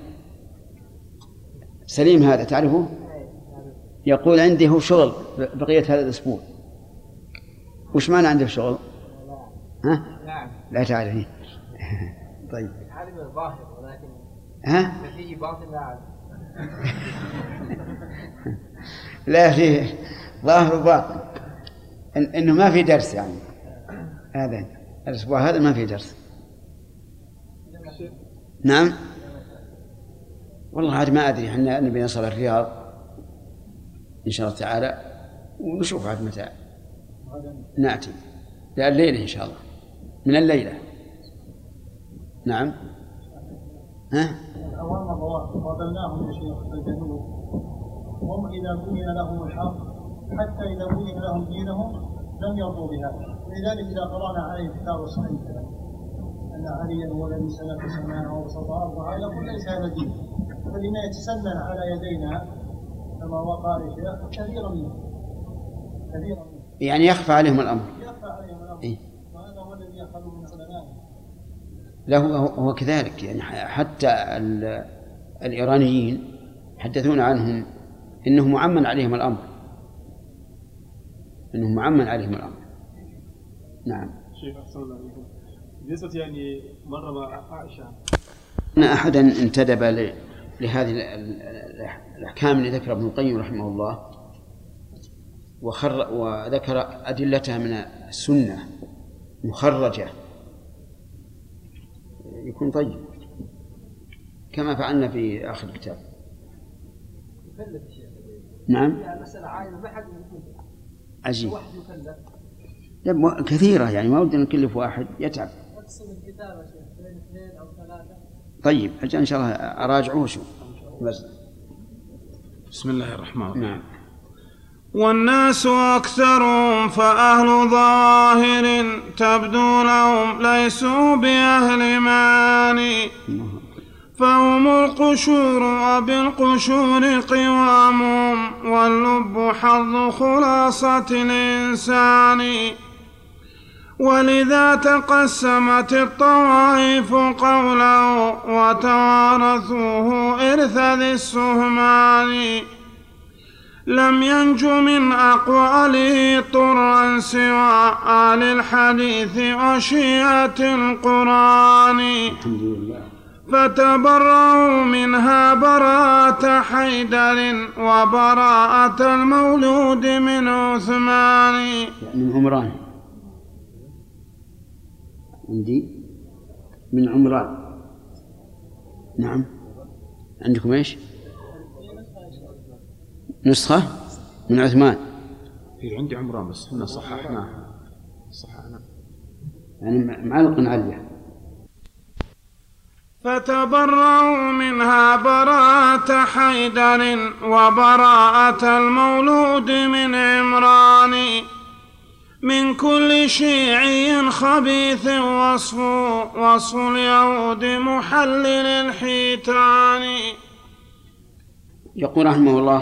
سليم هذا تعرفه؟ يقول عندي هو شغل بقية هذا الأسبوع. وش معنى عنده شغل؟ ها؟ لا تعرفين. طيب. عالم الظاهر ولكن فيه باطن لا أعلم. لا فيه ظاهر وباطن، إنه ما في درس يعني. هذا الأسبوع هذا ما في درس. نعم. والله عاد ما أدري، احنا نبي نصل الرياض إن شاء الله تعالى ونشوف عاد متى نأتي. لا الليلة إن شاء الله، من الليلة. نعم. ها؟ أوام قابلناهم يا شيخ في الجنوب، هم إذا بين لهم الحق حتى إذا بين لهم دينهم لم يرضوا بها. لذلك إذا قرأنا عليه كتاب الصحيح أن عليا هو الذي سلك سماءه وصفاه وعلى ليس هذا دين، فلما يتسنن على يدينا كما وقال الشيخ كثيرا منه يعني يخفى عليهم الأمر. يخفى عليهم الأمر. إيه؟ وهذا هو الذي يخلو من علمائه. لا هو كذلك يعني. حتى الإيرانيين حدثون عنهم إنه معمن عليهم الأمر، إنه معمن عليهم الأمر. نعم. شيخ أحسن الله عليكم. بالنسبة يعني مرة مع عائشة أن أحدا انتدب لهذه الأحكام اللي ذكر ابن القيم رحمه الله وذكر أدلتها من السنة مخرجة يكون طيب كما فعلنا في آخر الكتاب. نعم. عجيب. كثيرة يعني ما ودنا نكلف واحد يتعب. طيب أجل إن شاء الله أراجعه وشوف. بسم الله الرحمن الرحيم. نعم. والناس أكثرهم فأهل ظاهر تبدو لهم ليسوا بأهل معاني، فهم القشور وبالقشور قوامهم واللب حظ خلاصة الإنسان. ولذا تقسمت الطوائف قوله وتوارثوه إرث ذي السهمان. لم ينج من أقواله طرا سوى آل الحديث وشيعة القرآن، فتبرأوا منها براءة حيدر وبراءة المولود من عثمان. من عمران عندي من عمران. نعم. عندكم إيش؟ نسخة من عثمان. في عندي عمران بس احنا صححناه يعني معلق عليه. فتبرأوا منها براءة حيدر وبراءة المولود من عمران. من كل شيعي خبيث وصف اليهود محلل الحيتان. يقول رحمه الله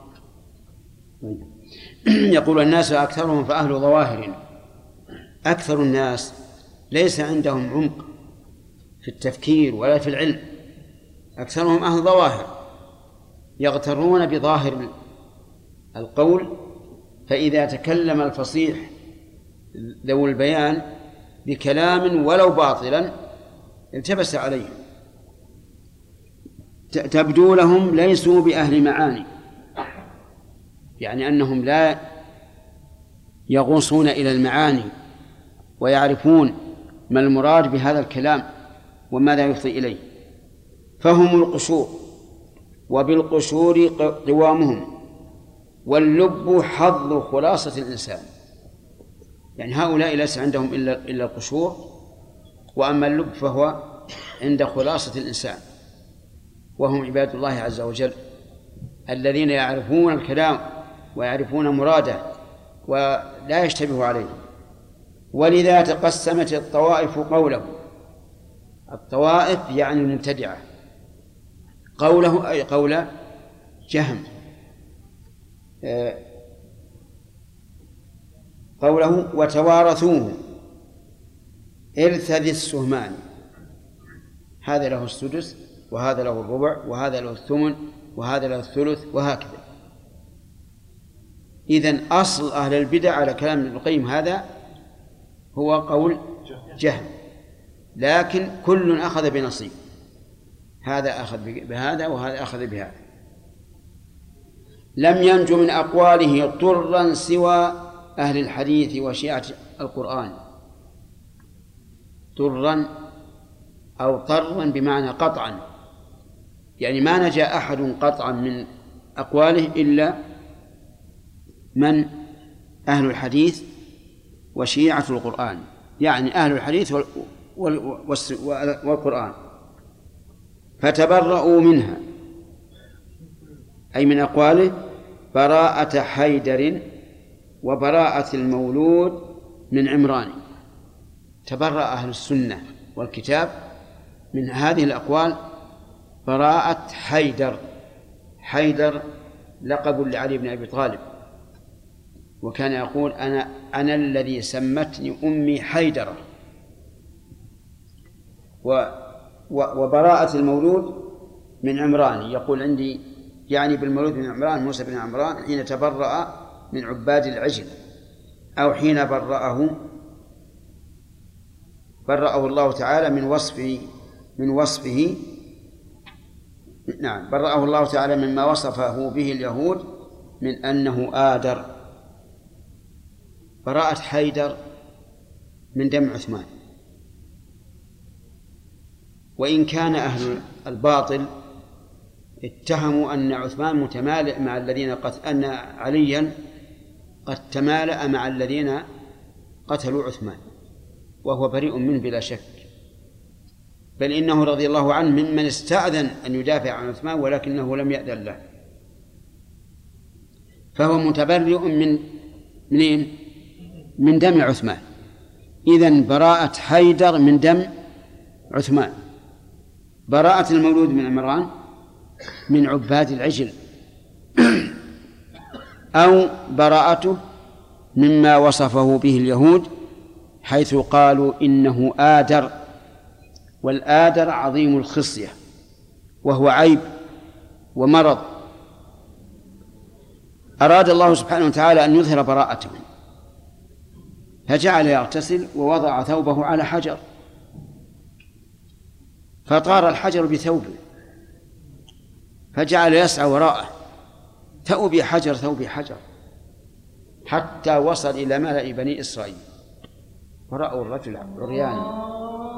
يقول الناس أكثرهم فأهل ظواهر. أكثر الناس ليس عندهم عمق في التفكير ولا في العلم، أكثرهم أهل ظواهر يغترون بظاهر القول، فإذا تكلم الفصيح ذو البيان بكلام ولو باطلا التبس عليه. تبدو لهم ليسوا بأهل معاني، يعني أنهم لا يغوصون إلى المعاني ويعرفون ما المراد بهذا الكلام وماذا يفضي إليه. فهم القشور وبالقشور قوامهم واللب حظ خلاصة الإنسان. يعني هؤلاء ليس عندهم إلا القشور، وأما اللب فهو عند خلاصة الإنسان، وهم عباد الله عز وجل الذين يعرفون الكلام ويعرفون مراده ولا يشتبه عليه. ولذا تقسمت الطوائف قوله. الطوائف يعني المبتدعة. قوله أي قول جهم. قوله وتوارثوه إرث ذي السهمان، هذا له السدس وهذا له الربع وهذا له الثمن وهذا له الثلث وهكذا. إذن أصل أهل البدع على كلام ابن القيم هذا هو قول جهم، لكن كل أخذ بنصيب، هذا أخذ بهذا وهذا أخذ بهذا. لم ينج من أقواله طرا سوى أهل الحديث وشيعة القرآن. طرا أو طرا بمعنى قطعا، يعني ما نجا أحد قطعا من أقواله إلا من أهل الحديث وشيعة القرآن، يعني أهل الحديث والقرآن. فتبرؤوا منها أي من أقواله براءة حيدر وبراءة المولود من عمران. تبرأ أهل السنة والكتاب من هذه الأقوال براءة حيدر. حيدر لقب لعلي بن أبي طالب، وكان يقول أنا الذي سمتني أمي حيدرة. وبراءة المولود من عمران، يقول عندي يعني بالمولود من عمران موسى بن عمران حين تبرأ من عباد العجل، أو حين برأه الله تعالى من وصفه نعم، برأه الله تعالى مما وصفه به اليهود من أنه آدر. براءة حيدر من دم عثمان. وإن كان أهل الباطل اتهموا أن عثمان متمالئ مع الذين أن عليا قد تمالأ مع الذين قتلوا عثمان، وهو بريء منه بلا شك، بل إنه رضي الله عنه ممن استأذن أن يدافع عن عثمان ولكنه لم يأذن له، فهو متبرئ من دم عثمان. إذن براءة حيدر من دم عثمان. براءة المولود من عمران من عباد العجل، أو براءته مما وصفه به اليهود حيث قالوا إنه آدر، والآدر عظيم الخصية وهو عيب ومرض. أراد الله سبحانه وتعالى أن يظهر براءته فجعل يغتسل ووضع ثوبه على حجر فطار الحجر بثوبه، فجعل يسعى وراءه ثوبي حجر ثوبي حجر، حتى وصل إلى ملأ بني إسرائيل ورأوا الرجل عريانا.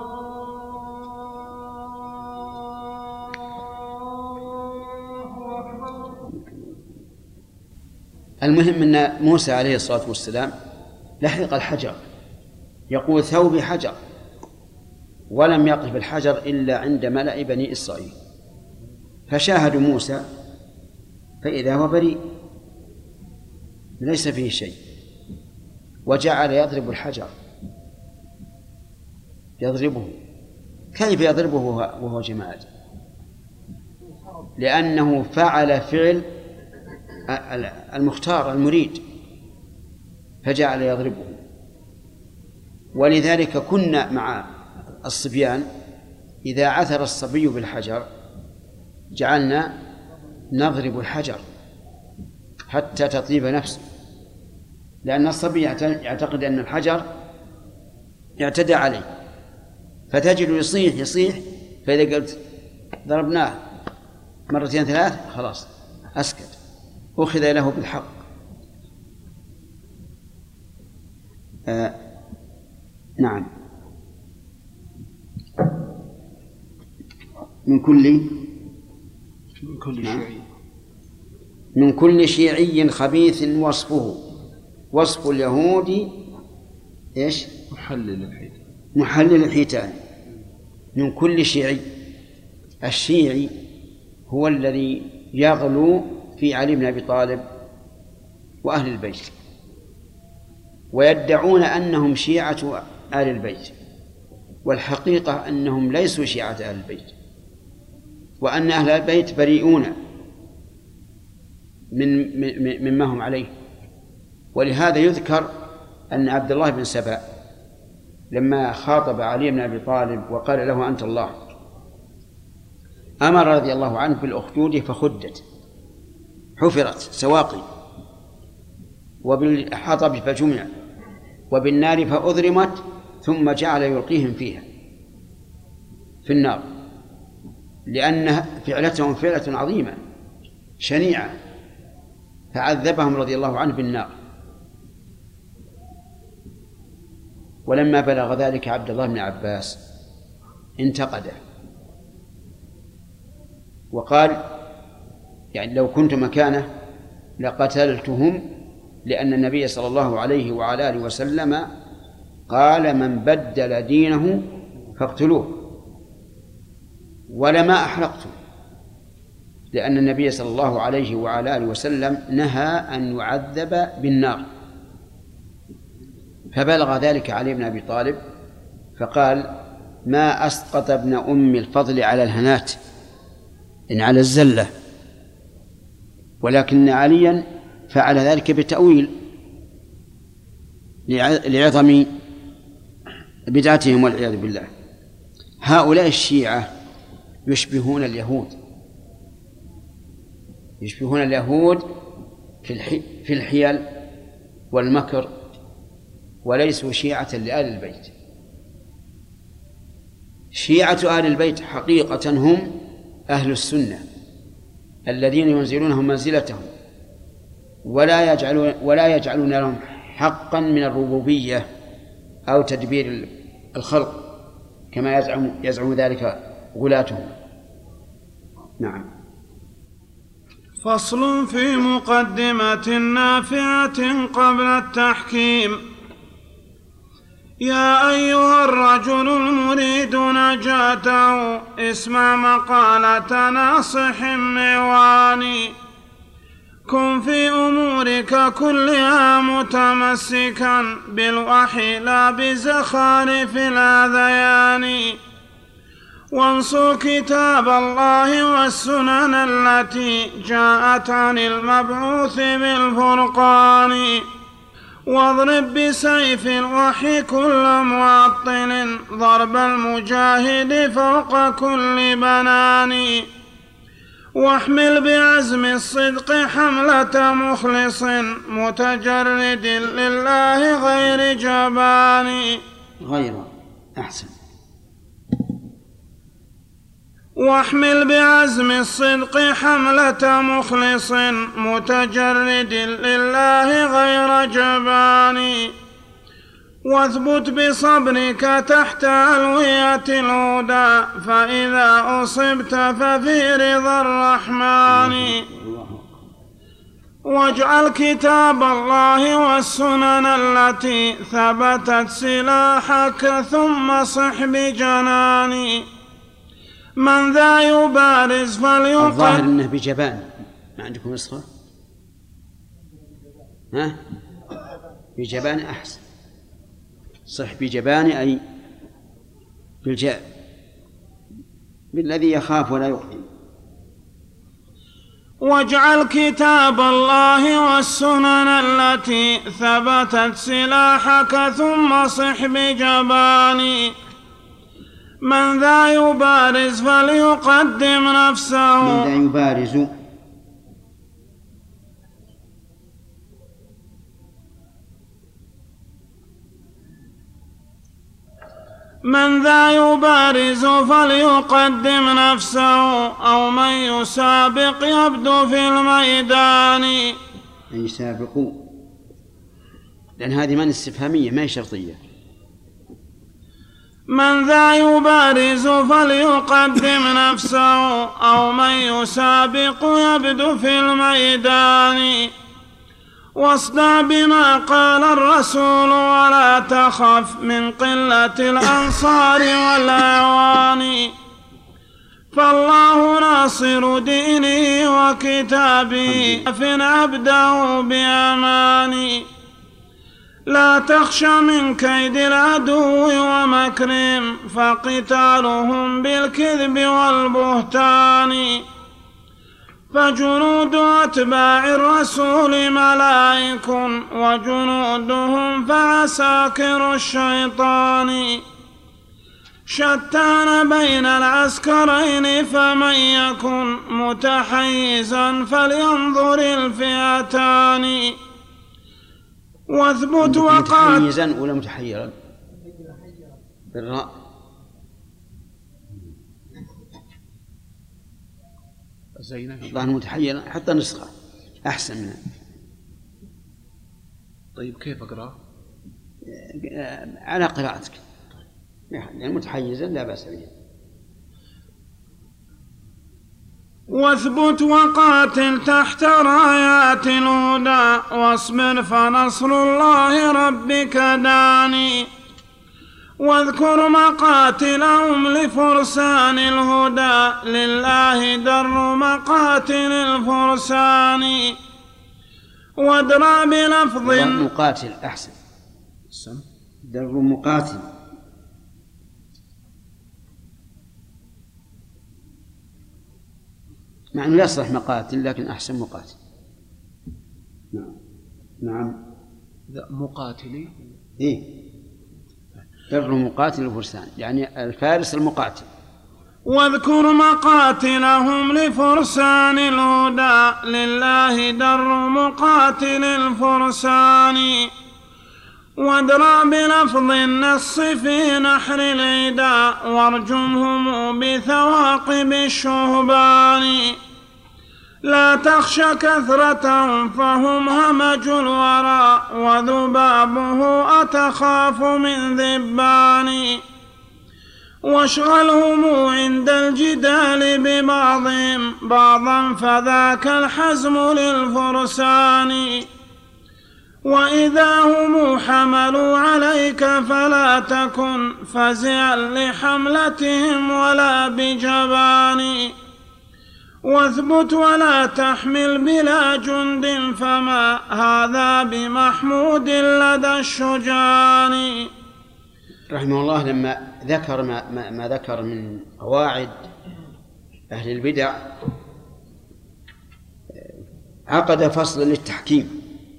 المهم أن موسى عليه الصلاة والسلام لحق الحجر، يقول ثوبي حجر، ولم يقف الحجر إلا عند ملأ بني إسرائيل، فشاهدوا موسى فإذا هو بريء ليس فيه شيء، وجعل يضرب الحجر، يضربه. كيف يضربه وهو جماد؟ لأنه فعل فعل المختار المريد فجعل يضربه. ولذلك كنا مع الصبيان إذا عثر الصبي بالحجر جعلنا نضرب الحجر حتى تطيب نفسه، لأن الصبي يعتقد أن الحجر يعتدى عليه، فتجد يصيح، فإذا قلت ضربناه مرتين ثلاث خلاص أسكت، أخذ له بالحق. نعم. من كل شيعي خبيث وصفه، وصف اليهود إيش؟ محلل الحيتان من كل شيعي. الشيعي هو الذي يغلو في علي بن أبي طالب وأهل البيت، ويدعون أنهم شيعة آل البيت، والحقيقة أنهم ليسوا شيعة آل البيت، وأن أهل البيت بريئون مما هم عليه. ولهذا يذكر أن عبد الله بن سبأ لما خاطب علي بن أبي طالب وقال له أنت الله، أمر رضي الله عنه بالأخدود فخدت، حفرت سواقي، وبالحطب فجمع، وبالنار فأذرمت، ثم جعل يلقيهم فيها في النار، لأن فعلتهم فعلة عظيمة شنيعة، فعذبهم رضي الله عنه بالنار. ولما بلغ ذلك عبد الله بن عباس انتقده وقال يعني لو كنت مكانه لقتلتهم، لأن النبي صلى الله عليه وعلى آله وسلم قال من بدل دينه فاقتلوه، ولما أحرقته، لأن النبي صلى الله عليه وعلى آله وسلم نهى أن يعذب بالنار. فبلغ ذلك علي بن أبي طالب فقال ما أسقط ابن أم الفضل على الهنات، إن على الزلة، ولكن عليا فعل ذلك بتأويل لعظم بدعتهم والعياذ بالله. هؤلاء الشيعة يشبهون اليهود، يشبهون اليهود في الحيل والمكر، وليسوا شيعة لآل البيت. شيعة آل البيت حقيقة هم أهل السنة الذين ينزلونهم منزلتهم ولا يجعلون لهم حقا من الربوبية أو تدبير الخلق كما يزعم ذلك غلاتهم. نعم. فصل في مقدمة نافعة قبل التحكيم. يا أيها الرجل المريد نجاته اسمع مقالة ناصح معواني، كن في أمورك كلها متمسكا بالوحي لا بزخارف الأذيان، وانصر كتاب الله والسنن التي جاءت عن المبعوث بالفرقان، واضرب بسيف الوحي كل معطل ضرب المجاهد فوق كل بنان، واحمل بعزم الصدق حملة مخلص متجرد لله غير جبان. غير أحسن. واحمل بعزم الصدق حملة مخلص متجرد لله غير جبان، واثبت بصبرك تحت ألوية الهدى فإذا أصبت ففي رضا الرحمن، واجعل كتاب الله والسنن التي ثبتت سلاحك ثم صح بجنان، من ذا يبارز فليقل. الظاهر انه بجبان، ما عندكم نسخة؟ ها؟ بجبان أحسن، صح بجبان أي بالجاء بالذي يخاف ولا يقدم. واجعل كتاب الله والسنن التي ثبتت سلاحك ثم صح بجبان، من ذا يبارز فليقدم نفسه. من ذا يبارز من ذا يبارز فليقدم نفسه، أو من يسابق يبدو في الميدان. يسابقوا، لأن هذه من استفهامية ما هي شرطية. من ذا يبارز فليقدم نفسه، أو من يسابق يبدو في الميدان، واصدع بما قال الرسول ولا تخف من قلة الأنصار والأعوان، فالله ناصر دينه وكتابه فن عبده بأمان. لا تخش من كيد العدو ومكرهم فقتالهم بالكذب والبهتان، فجنود أتباع الرسول ملائك وجنودهم فعساكر الشيطان، شتان بين العسكرين فمن يكن متحيزا فلينظر الفئتان. واثبت وقاتل متحيزا ولا متحيرا بالراء؟ الله متحيرا حتى نسخة أحسن منها. طيب كيف أقرأ؟ على قراءتك، يعني متحيزا لا بأس به. واثبت وقاتل تحت رايات الهدى واصبر فنصر الله ربك داني، واذكر مقاتلهم لفرسان الهدى لله در مقاتل الفرسان، وادرى بلفظ مقاتل أحسن در مقاتل مع أنه يصلح مقاتل لكن أحسن مقاتل. نعم مقاتلي إيه در مقاتل الفرسان يعني الفارس المقاتل. واذكر مقاتلهم لفرسان الهدى لله در مقاتل الفرسان، وادرى بلفظ النص في نحر العدا وارجمهم بثواقب الشهبان، لا تخش كثرتهم فهم همج الورى وذبابه أتخاف من ذبان، واشغلهم عند الجدال ببعضهم بعضا فذاك الحزم للفرسان، وإذا هم حملوا عليك فلا تكن فزعا لحملتهم ولا بجبان، واثبت ولا تحمل بلا جند فما هذا بمحمود لدى الشجان. رحمه الله لما ذكر ما ذكر من قواعد أهل البدع عقد فصل للتحكيم،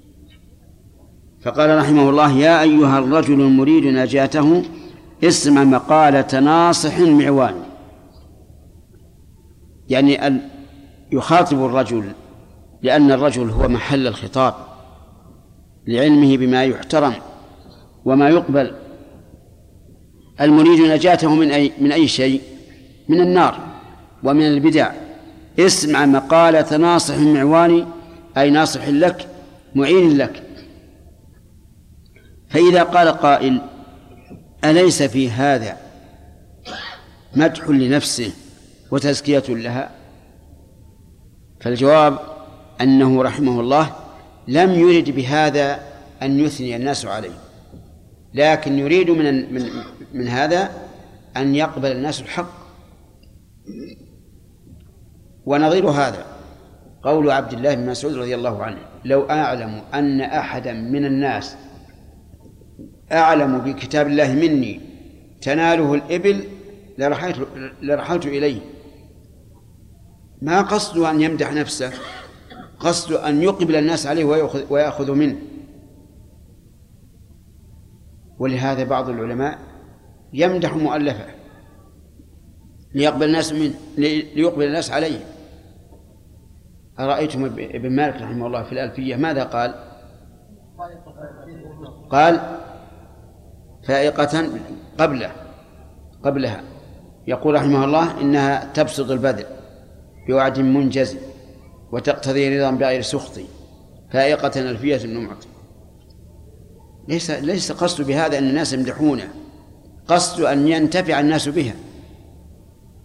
فقال رحمه الله: يا أيها الرجل المريد نجاته اسمع مقالة ناصح معوان. يعني أن يخاطب الرجل لأن الرجل هو محل الخطاب لعلمه بما يحترم وما يقبل. المريد نجاته من أي شيء؟ من النار ومن البدع. اسمع مقالة ناصح معوان أي ناصح لك معين لك. فإذا قال قائل: أليس في هذا مدح لنفسه وتزكية لها؟ فالجواب أنه رحمه الله لم يرد بهذا أن يثني الناس عليه، لكن يريد من هذا أن يقبل الناس الحق. ونظير هذا قول عبد الله بن مسعود رضي الله عنه: لو أعلم أن أحدا من الناس أعلم بكتاب الله مني تناله الإبل لرحلت إليه. ما قصد أن يمدح نفسه، قصد أن يقبل الناس عليه ويأخذ منه. ولهذا بعض العلماء يمدح مؤلفه ليقبل الناس منه، ليقبل الناس عليه. أرأيتم ابن مالك رحمه الله في الألفية ماذا قال؟ قال فائقة قبلها يقول رحمه الله: إنها تبسط البذل بوعد منجز وتقتضي رضا بغير سخط، فائقة ألفية النمعة. ليس قصد بهذا أن الناس يمدحونه، قصد أن ينتفع الناس بها.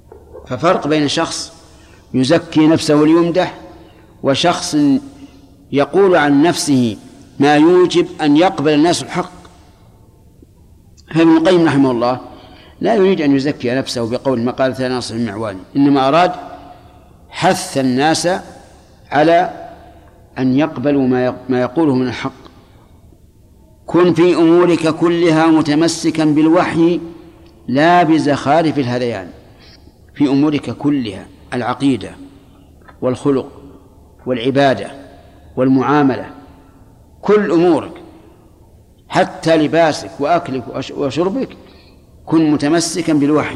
ففرق بين شخص يزكي نفسه ليمدح وشخص يقول عن نفسه ما يوجب أن يقبل الناس الحق. ابن القيم رحمه الله لا يريد أن يزكي نفسه بقول مقالة ناصر المعواني، إنما أراد حث الناس على أن يقبلوا ما يقوله من الحق. كن في أمورك كلها متمسكا بالوحي لا بزخارف الهذيان. في أمورك كلها، العقيدة والخلق والعبادة والمعاملة، كل أمورك حتى لباسك وأكلك وشربك كن متمسكا بالوحي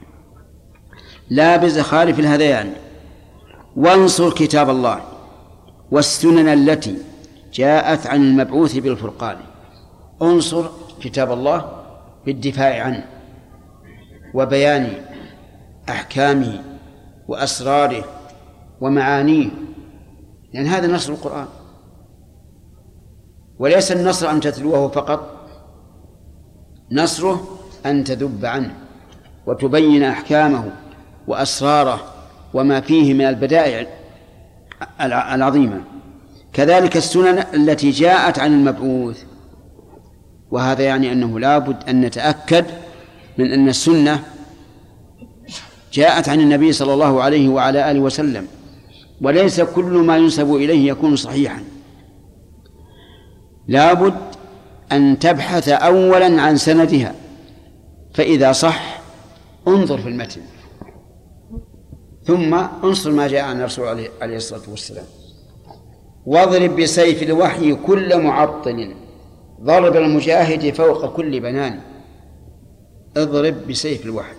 لا بزخارف الهذيان. وانصر كتاب الله والسنن التي جاءت عن المبعوث بالفرقان. انصر كتاب الله بالدفاع عنه وبيان أحكامه وأسراره ومعانيه، لأن هذا نصر القرآن. وليس النصر أن تتلوه فقط، نصره أن تذب عنه وتبين أحكامه وأسراره وما فيه من البدائع العظيمة. كذلك السنن التي جاءت عن المبعوث، وهذا يعني أنه لا بد أن نتأكد من أن السنة جاءت عن النبي صلى الله عليه وعلى آله وسلم، وليس كل ما ينسب إليه يكون صحيحا. لا بد أن تبحث أولا عن سندها، فإذا صح انظر في المتن، ثم انصر ما جاء عن الرسول عليه الصلاة والسلام. واضرب بسيف الوحي كل معطل ضرب المجاهد فوق كل بنان. اضرب بسيف الوحي.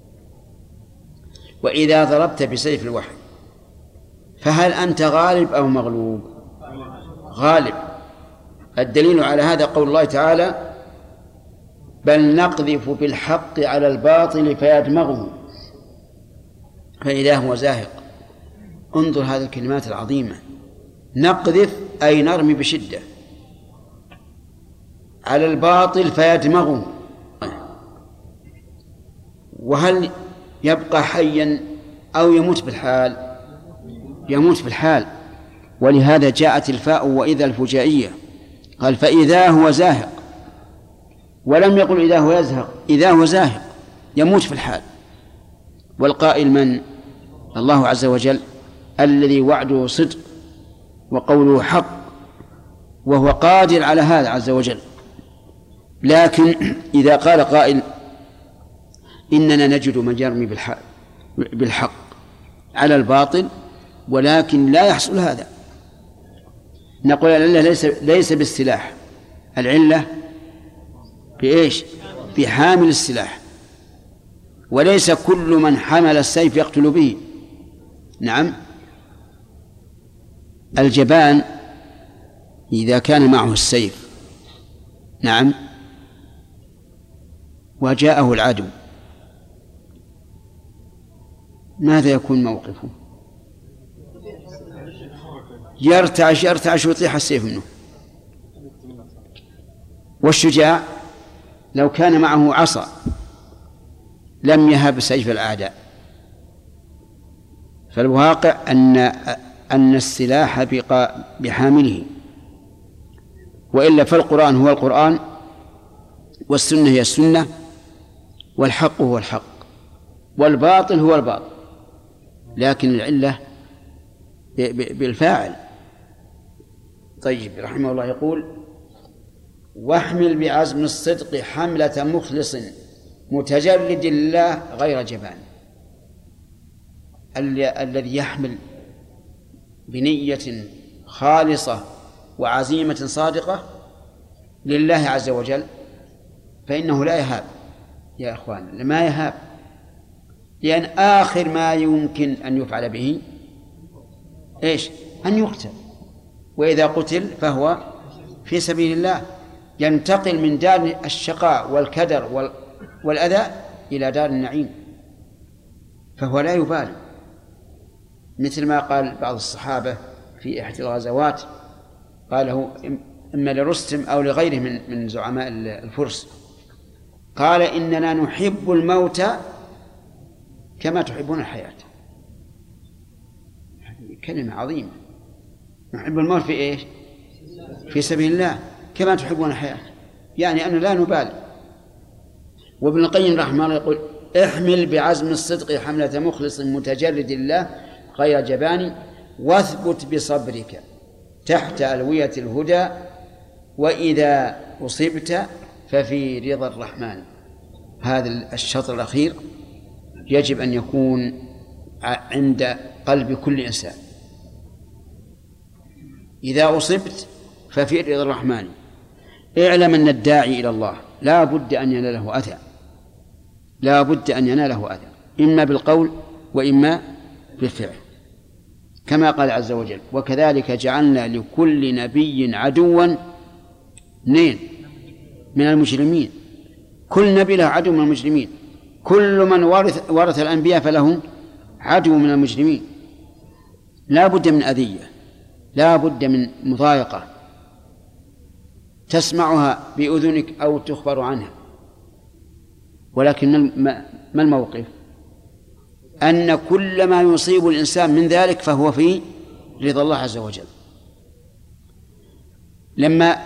وإذا ضربت بسيف الوحي فهل أنت غالب أو مغلوب؟ غالب. الدليل على هذا قول الله تعالى: بل نقذف بالحق على الباطل فيدمغه فإذا هو زاهق. انظر هذه الكلمات العظيمة. نقذف أي نرمي بشدة، على الباطل فيدمغه. وهل يبقى حيا أو يموت بالحال؟ يموت بالحال. ولهذا جاءت الفاء وإذا الفجائية، قال فإذا هو زاهق، ولم يقل إذا هو يزهق، إذا هو زاهق يموت في الحال. والقائل من؟ الله عز وجل الذي وعده صدق وقوله حق، وهو قادر على هذا عز وجل. لكن إذا قال قائل إننا نجد من يرمي بالحق على الباطل ولكن لا يحصل هذا، نقول العلة ليس بالسلاح، العلة بإيش؟ بحامل السلاح. وليس كل من حمل السيف يقتل به. نعم، الجبان إذا كان معه السيف، نعم، وجاءه العدو، ماذا يكون موقفه؟ يرتعش ويطيح السيف منه. والشجاع لو كان معه عصا لم يهب سيف الأعداء. فالواقع أن السلاح بحامله، وإلا فالقرآن هو القرآن، والسنة هي السنة، والحق هو الحق، والباطل هو الباطل، لكن العلة بالفاعل. طيب، رحمه الله يقول: واحمل بعزم الصدق حملة مخلص متجرد لله غير جبان. الذي يحمل بنية خالصة وعزيمة صادقة لله عز وجل فإنه لا يهاب يا أخوان، ما يهاب، لأن آخر ما يمكن أن يفعل به إيش؟ أن يقتل، وإذا قتل فهو في سبيل الله، ينتقل من دار الشقاء والكدر والأذى إلى دار النعيم، فهو لا يبالي. مثل ما قال بعض الصحابة في إحدى الغزوات، قاله إما لرستم أو لغيره من زعماء الفرس، قال: إننا نحب الموت كما تحبون الحياة. هذه كلمة عظيمة. نحب الموت في إيش؟ في سبيل الله كما تحبون الحياة، يعني أنه لا نبالي. وابن القيم رحمه الله يقول: احمل بعزم الصدق حملة مخلص متجرد الله غير جبان، واثبت بصبرك تحت ألوية الهدى، وإذا أصبت ففي رضا الرحمن. هذا الشطر الأخير يجب أن يكون عند قلب كل إنسان. إذا أصبت ففي رضا الرحمن. اعلم أن الداعي إلى الله لا بد أن يناله أذى، لا بد أن يناله أذى، إما بالقول وإما بالفعل، كما قال عز وجل: وكذلك جعلنا لكل نبي عدوا من المجرمين. كل نبي له عدو من المجرمين، كل من ورث الأنبياء فله عدو من المجرمين. لا بد من أذية، لا بد من مضايقة تسمعها بأذنك أو تخبر عنها. ولكن ما الموقف؟ أن كل ما يصيب الإنسان من ذلك فهو في رضا الله عز وجل. لما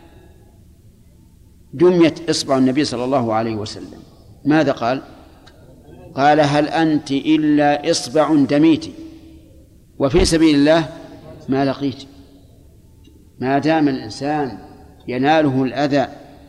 دميت إصبع النبي صلى الله عليه وسلم ماذا قال؟ قال: هل أنت إلا إصبع دميت وفي سبيل الله ما لقيت. ما دام الإنسان يناله الأذى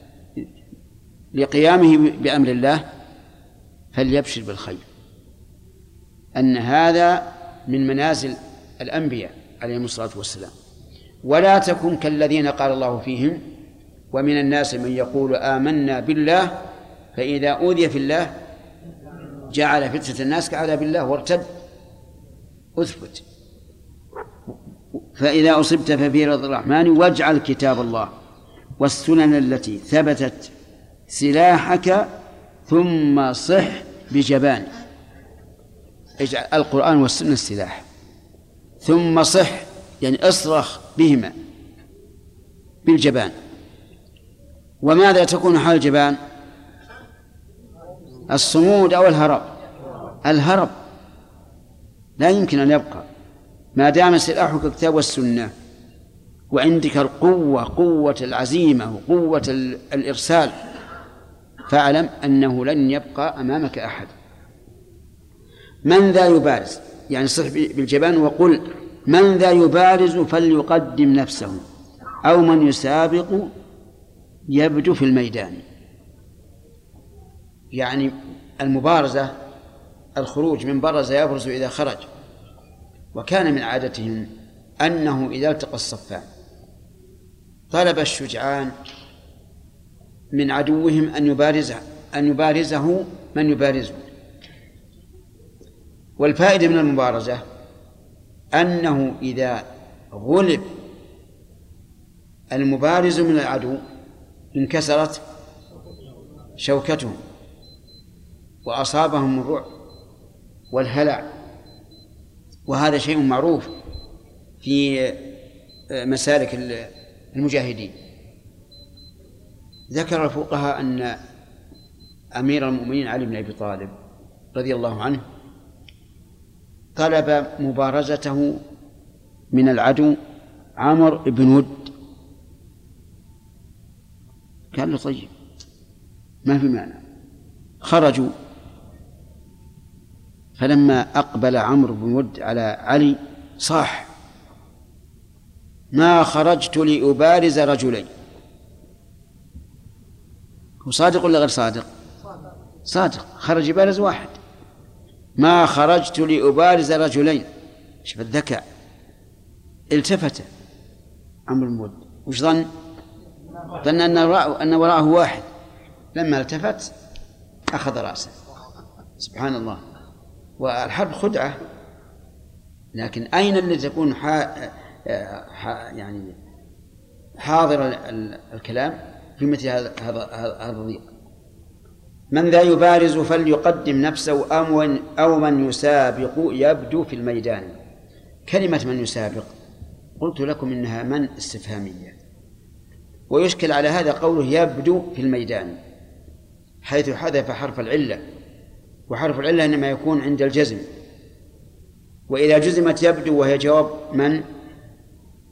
لقيامه بأمر الله فليبشر بالخير، أن هذا من منازل الأنبياء عليهم الصلاة والسلام. ولا تكن كالذين قال الله فيهم: ومن الناس من يقول آمنا بالله فإذا أوذي في الله جعل فتنة الناس كعذاب الله وارتد. أثبت. فإذا أصبت ففي رضا الرحمن، واجعل كتاب الله والسنن التي ثبتت سلاحك ثم صح بجبان. اجعل القرآن والسنة السلاح، ثم صح يعني اصرخ بهما بالجبان. وماذا تكون حال الجبان؟ الصمود أو الهرب. الهرب لا يمكن أن يبقى ما دام سلاحك الكتاب والسنة، وعندك القوة، قوة العزيمة وقوة الإرسال، فاعلم أنه لن يبقى أمامك أحد. من ذا يبارز، يعني صح بالجبان وقل: من ذا يبارز فليقدم نفسه، أو من يسابق يبدو في الميدان. يعني المبارزة الخروج، من برز يبرز إذا خرج. وكان من عادتهم أنه إذا التقى الصفان طلب الشجعان من عدوهم أن يبارزه من يبارزه. والفائدة من المبارزة أنه إذا غلب المبارز من العدو انكسرت شوكتهم وأصابهم الرعب والهلع، وهذا شيء معروف في مسالك المجاهدين. ذكر الفقهاء أن أمير المؤمنين علي بن أبي طالب رضي الله عنه طلب مبارزته من العدو عمرو بن ود، قال له: طيب ما في معنى. خرجوا، فلما أقبل عمرو بن ود على علي صاح: ما خرجت لأبارز رجلين. هو صادق ولا غير صادق؟ صادق، خرج يبارز واحد. ما خرجت لأبارز رجلين. شوف الذكاء. التفت عمرو بن ود، وش ظن؟ ظن أن وراءه واحد. لما التفت أخذ رأسه. سبحان الله. والحرب خدعة، لكن أين اللي تكون يعني حاضر الكلام في مثل هذا الضيق؟ من ذا يبارز فليقدم نفسه، أو من يسابق يبدو في الميدان. كلمة من يسابق قلت لكم إنها من استفهامية، ويشكل على هذا قوله يبدو في الميدان، حيث حذف حرف العلة، وحرف العلة إنما يكون عند الجزم. وإذا جزمت يبدو وهي جواب من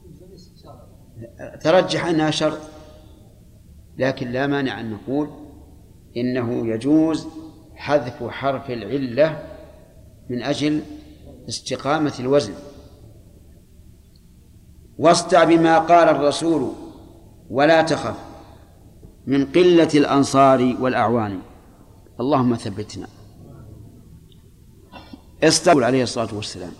ترجح أنها شرط، لكن لا مانع أن نقول إنه يجوز حذف حرف العلة من أجل استقامة الوزن. واصدع بما قال الرسول ولا تخف من قلة الأنصار والأعوان. اللهم ثبتنا. استقبل عليه الصلاة والسلام: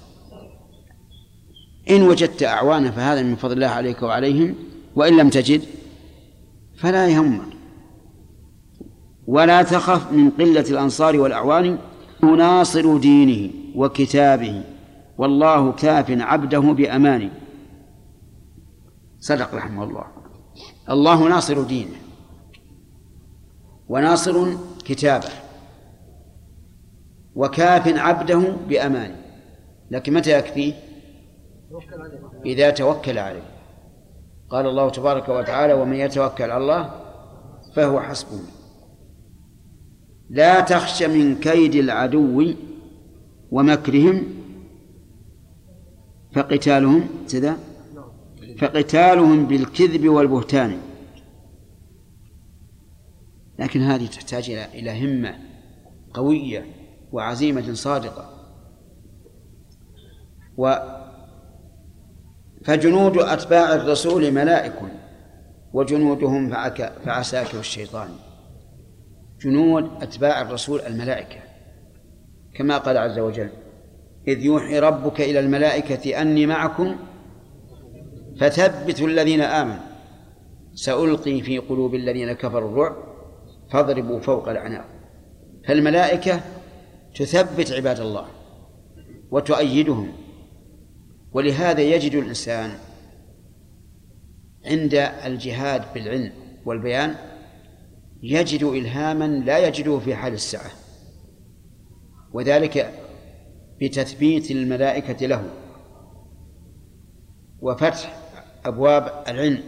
إن وجدت أعوانا فهذا من فضل الله عليك وعليهم، وإن لم تجد فلا يهمك. ولا تخف من قلة الأنصار والأعوان، ناصر دينه وكتابه والله كاف عبده بأمانه. صدق رحمه الله. الله ناصر دينه وناصر كتابه وكاف عبده بأمانه، لكن متى يكفيه؟ إذا توكل عليه. قال الله تبارك وتعالى: ومن يتوكل على الله فهو حسبه. لا تخش من كيد العدو ومكرهم فقتالهم بالكذب والبهتان. لكن هذه تحتاج إلى همة قوية وعزيمة صادقة. فجنود أتباع الرسول ملائك وجنودهم فعساكر الشيطان. جنود أتباع الرسول الملائكة، كما قال عز وجل: إذ يوحي ربك إلى الملائكة أني معكم فثبتوا الذين آمنوا سألقي في قلوب الذين كفروا الرعب فاضربوا فوق الأعناق. فالملائكة تثبت عباد الله وتؤيدهم. ولهذا يجد الإنسان عند الجهاد بالعلم والبيان يجد إلهاما لا يجده في حال السعة، وذلك بتثبيت الملائكة له وفتح أبواب العلم.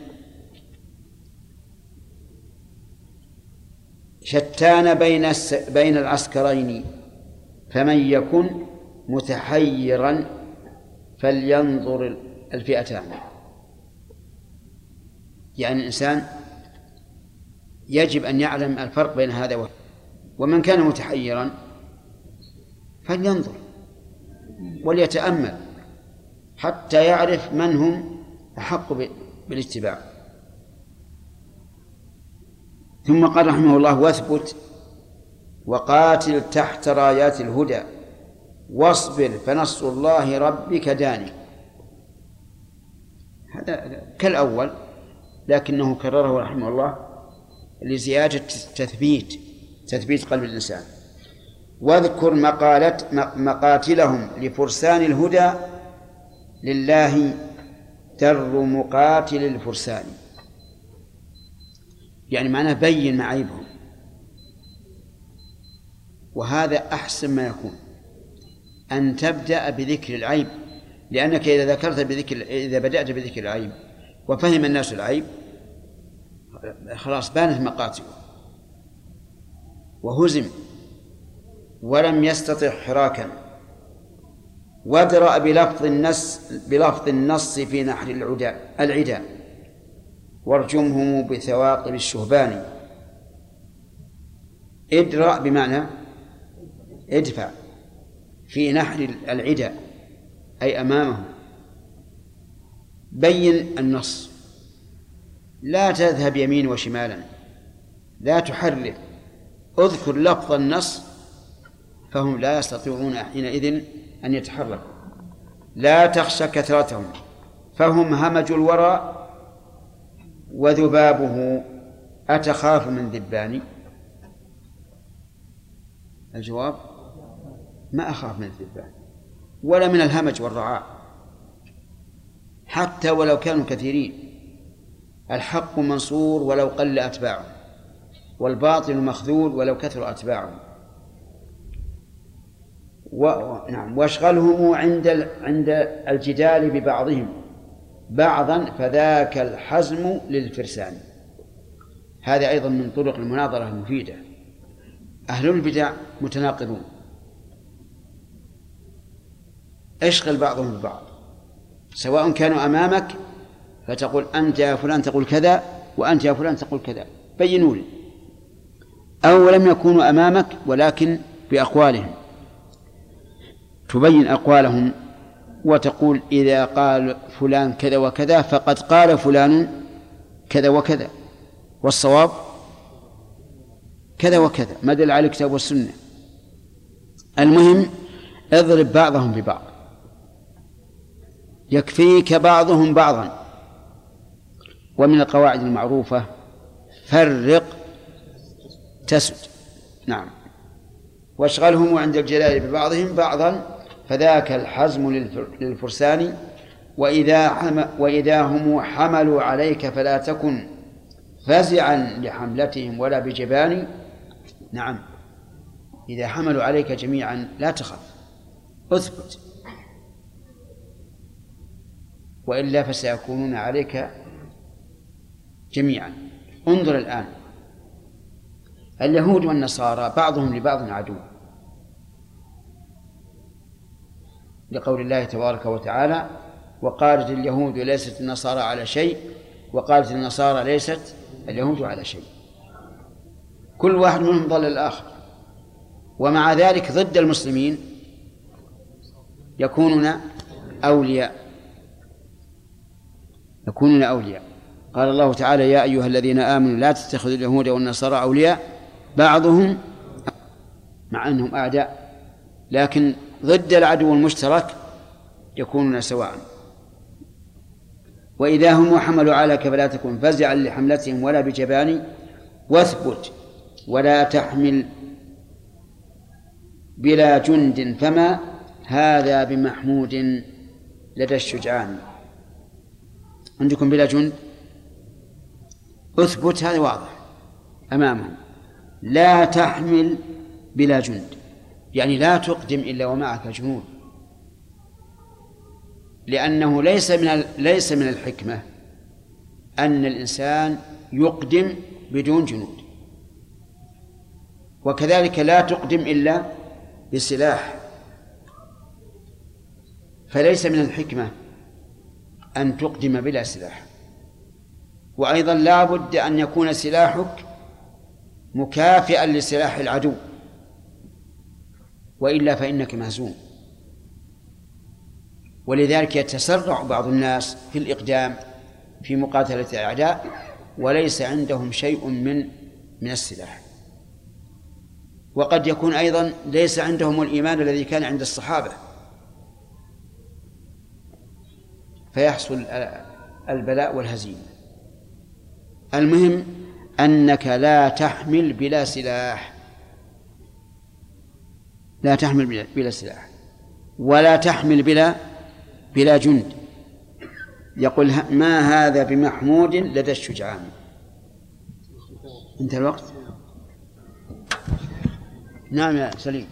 شتان بين العسكرين فمن يكن متحيرا فلينظر الفئتان. يعني الإنسان يجب أن يعلم الفرق بين هذا ومن كان متحيرا فلينظر وليتأمل حتى يعرف من هم أحق بالاتباع. ثم قال رحمه الله: واثبت وقاتل تحت رايات الهدى واصبر فنصر الله ربك داني. هذا كالأول، لكنه كرره رحمه الله لزيادة تثبيت قلب الإنسان. واذكر مقاتلهم لفرسان الهدى لله در مقاتل الفرسان. يعني معناه بين معايبهم، وهذا أحسن ما يكون أن تبدأ بذكر العيب، لأنك إذا بدأت بذكر العيب وفهم الناس العيب خلاص بانت مقاتله وهزم ولم يستطع حراكا. وادرأ بلفظ النص في نحر العدا وارجمهم بثواقب الشهبان. ادرأ بمعنى ادفع في نحر العدا أي أمامه. بين النص، لا تذهب يمين وشمالا، لا تحرف، اذكر لفظ النص فهم لا يستطيعون حينئذ أن يتحركوا. لا تخشى كثرتهم فهم همج الورى وذبابه أتخاف من ذبان. الجواب: ما أخاف من الذبان ولا من الهمج والرعاء، حتى ولو كانوا كثيرين. الحق منصور ولو قل أتباعه، والباطل مخذول ولو كثر أتباعه. واشغلهم عند الجدال ببعضهم بعضا فذاك الحزم للفرسان. هذا أيضا من طرق المناظرة المفيدة. أهل البدع متناقضون، اشغل بعضهم ببعض سواء كانوا أمامك فتقول أنت يا فلان تقول كذا، وأنت يا فلان تقول كذا، بينوا لي. أو لم يكونوا أمامك ولكن بأقوالهم، تبين أقوالهم وتقول إذا قال فلان كذا وكذا فقد قال فلان كذا وكذا، والصواب كذا وكذا، ما دل على الكتاب والسنة. المهم اضرب بعضهم ببعض، يكفيك بعضهم بعضا. ومن القواعد المعروفة فرق تسد. نعم. واشغلهم عند الجلال ببعضهم بعضا فذاك الحزم للفرسان. وإذا هم حملوا عليك فلا تكن فزعا لحملتهم ولا بجبان. نعم، إذا حملوا عليك جميعا لا تخف، اثبت، وإلا فسيكونون عليك جميعا. انظر الآن، اليهود والنصارى بعضهم لبعض عدو، لقول الله تبارك وتعالى وقالت اليهود ليست النصارى على شيء وقالت النصارى ليست اليهود على شيء. كل واحد منهم ضل الآخر، ومع ذلك ضد المسلمين يكونون أولياء. قال الله تعالى يا أيها الذين آمنوا لا تتخذوا اليهود والنصارى أولياء بعضهم، مع أنهم أعداء لكن ضد العدو المشترك يكونون سواء. وإذا هم حملوا عليك فلا تكن فزعا لحملتهم ولا بجبان، واثبت ولا تحمل بلا جند فما هذا بمحمود لدى الشجعان. عندكم بلا جند، اثبت، هذا واضح أمامهم. لا تحمل بلا جند، يعني لا تقدم إلا ومعك جنود، لأنه ليس من الحكمة أن الإنسان يقدم بدون جنود، وكذلك لا تقدم إلا بسلاح، فليس من الحكمة أن تقدم بلا سلاح. وأيضا لا بد أن يكون سلاحك مكافئا لسلاح العدو، وإلا فإنك مهزوم. ولذلك يتسرع بعض الناس في الإقدام في مقاتلة الأعداء وليس عندهم شيء من السلاح، وقد يكون أيضا ليس عندهم الإيمان الذي كان عند الصحابة، فيحصل البلاء والهزيمة. المهم أنك لا تحمل بلا سلاح، لا تحمل بلا سلاح، ولا تحمل بلا جند. يقول ما هذا بمحمود لدى الشجعان. انتهى الوقت. نعم يا سليم.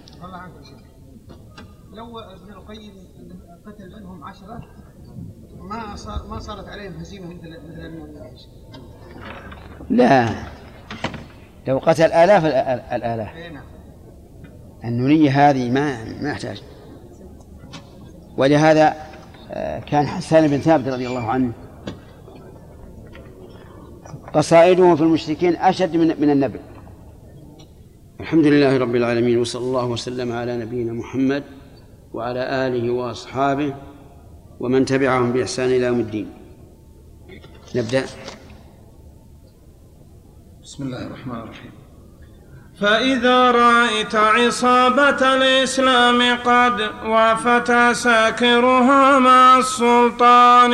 لو ابن القيم قتل منهم 10 ما صارت عليهم هزيمة مثل النونية. لا، لو قتل الآلاف النونية هذه ما يحتاج. ولهذا كان حسان بن ثابت رضي الله عنه قصائده في المشركين أشد من النبل. الحمد لله رب العالمين، وصلى الله وسلم على نبينا محمد وعلى آله وأصحابه ومن تبعهم بإحسان إلى يوم الدين. نبدأ. بسم الله الرحمن الرحيم. فإذا رأيت عصابة الإسلام قد وافت عساكرها مع السلطان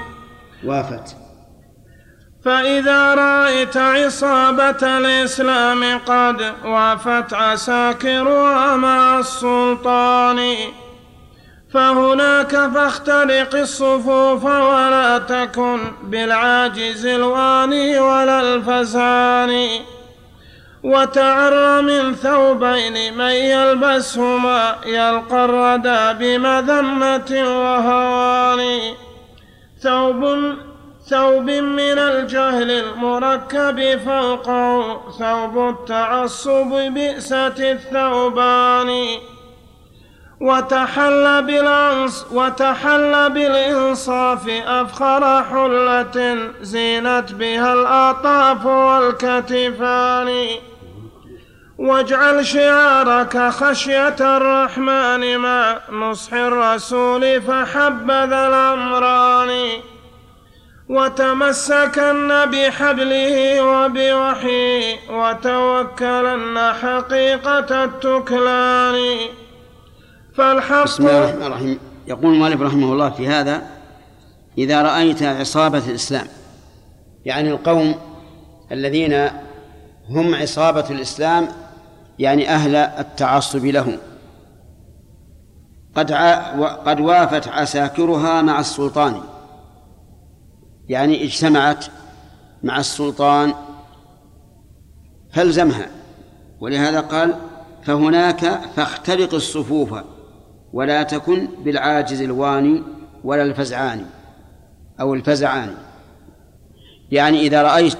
فإذا رأيت عصابة الإسلام قد وافت عساكرها مع السلطان فهناك فاخترق الصفوف ولا تكن بالعاجز الواني ولا الفزان وتعر من ثوبين من يلبسهما يلقى الردى بمذمة وهوان ثوب من الجهل المركب فوقه ثوب التعصب بئست الثوبان وتحل بالإنصاف أفخر حلة زينت بها الأطاف والكتفان. واجعل شعارك خشية الرحمن مع نصح الرسول فحبذا الأمران. وتمسكن بحبله وبوحيه وتوكلن حقيقة التكلان. فالحق. بسم الله الرحمن الرحيم. يقول المؤلف رحمه الله في هذا: إذا رأيت عصابة الإسلام، يعني القوم الذين هم عصابة الإسلام، يعني أهل التعصب له، قد وافت عساكرها مع السلطان، يعني اجتمعت مع السلطان، فالزمها. ولهذا قال: فهناك فاخترق الصفوف ولا تكن بالعاجز الواني ولا الفزعان أو الفزعان. يعني إذا رأيت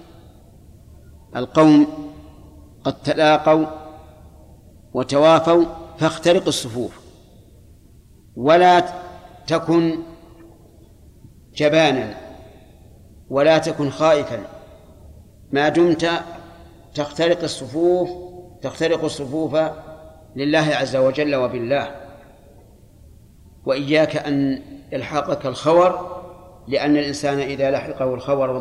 القوم قد تلاقوا وتوافوا فاخترق الصفوف، ولا تكن جبانا ولا تكن خائفا، ما دمت تخترق الصفوف لله عز وجل وبالله. وإياك أن يلحقك الخور، لأن الإنسان إذا لحقه الخور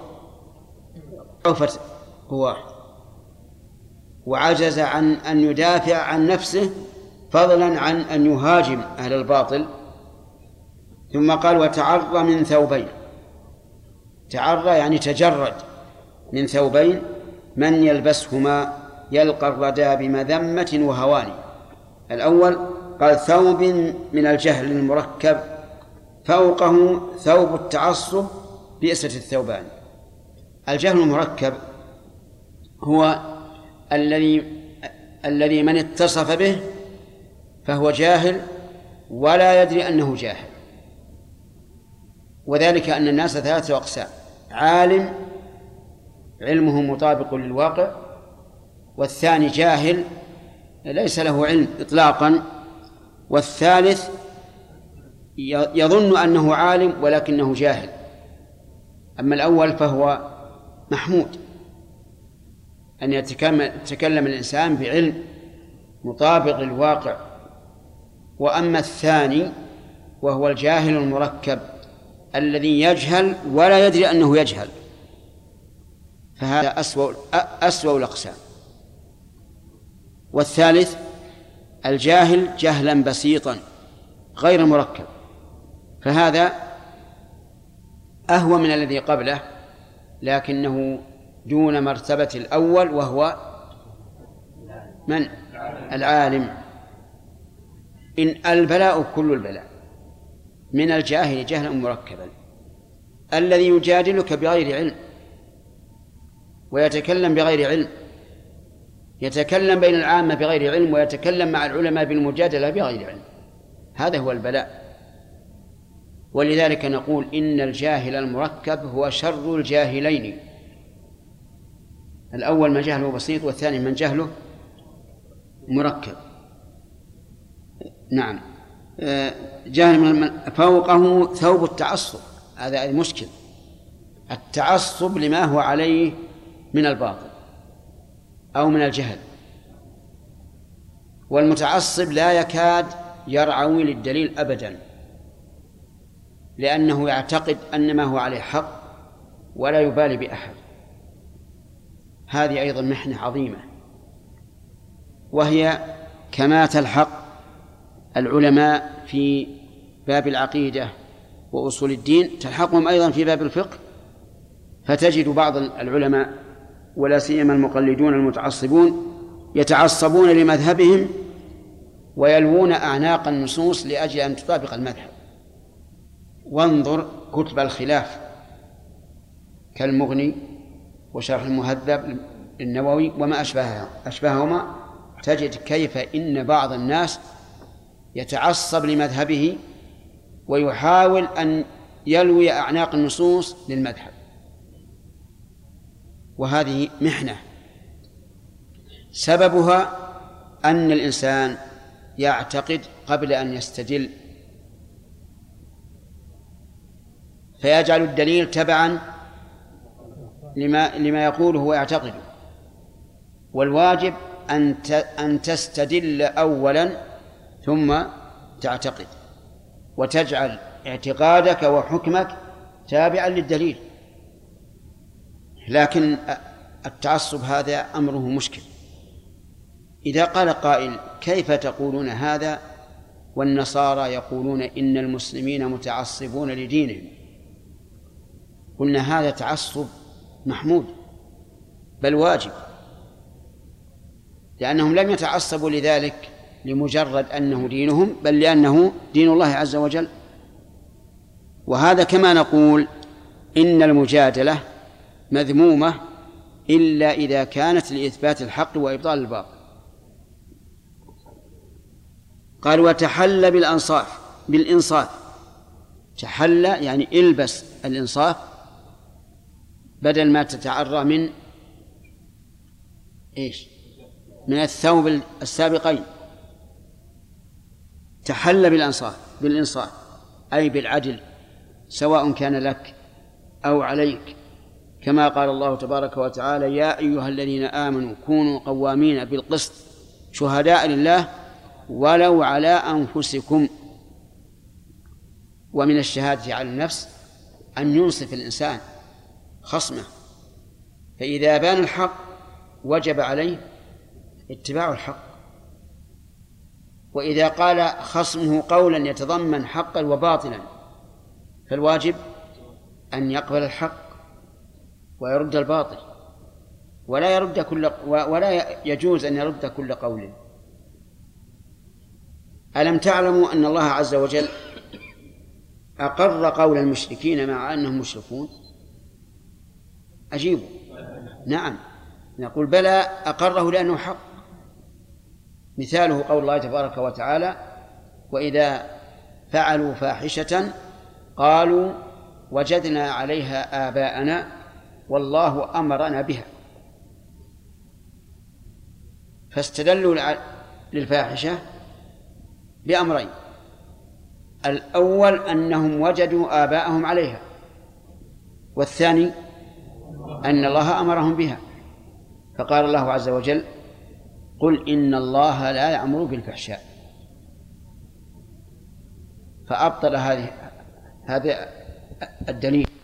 ضعفت قواه وعجز عن أن يدافع عن نفسه، فضلا عن أن يهاجم أهل الباطل. ثم قال: وتعر من ثوبين. تعر يعني تجرد من ثوبين، من يلبسهما يلقى الردى بمذمة وهوان. الأول قال: ثوب من الجهل المركب فوقه ثوب التعصب بئست الثوبان. الجهل المركب هو الذي من اتصف به فهو جاهل ولا يدري أنه جاهل. وذلك أن الناس 3 أقسام: عالم علمه مطابق للواقع، والثاني جاهل ليس له علم إطلاقا، والثالث يظن أنه عالم ولكنه جاهل. أما الأول فهو محمود، أن يتكلم الإنسان بعلم مطابق للواقع. وأما الثاني وهو الجاهل المركب الذي يجهل ولا يدري أنه يجهل، فهذا أسوأ الأقسام. والثالث الجاهل جهلا بسيطا غير مركب، فهذا أهوى من الذي قبله، لكنه دون مرتبة الأول، وهو من؟ العالم. إن البلاء كل البلاء من الجاهل جهلا مركبا، الذي يجادلك بغير علم ويتكلم بغير علم، يتكلم بين العامة بغير علم ويتكلم مع العلماء بالمجادلة بغير علم، هذا هو البلاء. ولذلك نقول إن الجاهل المركب هو شر الجاهلين، الأول من جهله بسيط، والثاني من جهله مركب. نعم. جاهل فوقه ثوب التعصب، هذا المشكل، التعصب لما هو عليه من الباطل أو من الجهل. والمتعصب لا يكاد يرعوي للدليل أبدا، لأنه يعتقد أن ما هو عليه حق ولا يبالي بأحد. هذه أيضا محنة عظيمة، وهي كما تلحق العلماء في باب العقيدة وأصول الدين تلحقهم أيضا في باب الفقه. فتجد بعض العلماء ولا سيما المقلدون المتعصبون يتعصبون لمذهبهم ويلوون أعناق النصوص لأجل أن تطابق المذهب. وانظر كتب الخلاف كالمغني وشرح المهذب النووي وما أشبههما، تجد كيف إن بعض الناس يتعصب لمذهبه ويحاول أن يلوي أعناق النصوص للمذهب، وهذه محنة سببها أن الإنسان يعتقد قبل أن يستدل، فيجعل الدليل تبعا لما يقوله ويعتقده. والواجب أن تستدل أولا ثم تعتقد، وتجعل اعتقادك وحكمك تابعا للدليل. لكن التعصب هذا أمره مشكل. إذا قال قائل: كيف تقولون هذا والنصارى يقولون إن المسلمين متعصبون لدينهم؟ قلنا: هذا تعصب محمود بل واجب، لأنهم لم يتعصبوا لذلك لمجرد أنه دينهم، بل لأنه دين الله عز وجل. وهذا كما نقول إن المجادلة مذمومة إلا إذا كانت لإثبات الحق وإبطال الباطل. قال: وتحل بالإنصاف. تحل يعني البس الإنصاف بدل ما تتعرى من من الثوب السابقين. تحل بالإنصاف أي بالعدل، سواء كان لك أو عليك، كما قال الله تبارك وتعالى: يا أيها الذين آمنوا كونوا قوامين بالقسط شهداء لله ولو على أنفسكم. ومن الشهادة على النفس أن ينصف الإنسان خصمه، فإذا بان الحق وجب عليه اتباع الحق، وإذا قال خصمه قولا يتضمن حقا وباطلا فالواجب أن يقبل الحق ويرد الباطل، ولا يجوز أن يرد كل قول. ألم تعلموا أن الله عز وجل أقر قول المشركين مع أنهم مشركون؟ أجيبوا: نعم. نقول: بلى، أقره لأنه حق. مثاله قول الله تبارك وتعالى: وإذا فعلوا فاحشة قالوا وجدنا عليها آباءنا والله أمرنا بها. فاستدلوا للفاحشة بأمرين: الأول أنهم وجدوا آباءهم عليها، والثاني أن الله أمرهم بها. فقال الله عز وجل: قل إن الله لا يأمر بالفحشاء. فأبطل هذا الدليل.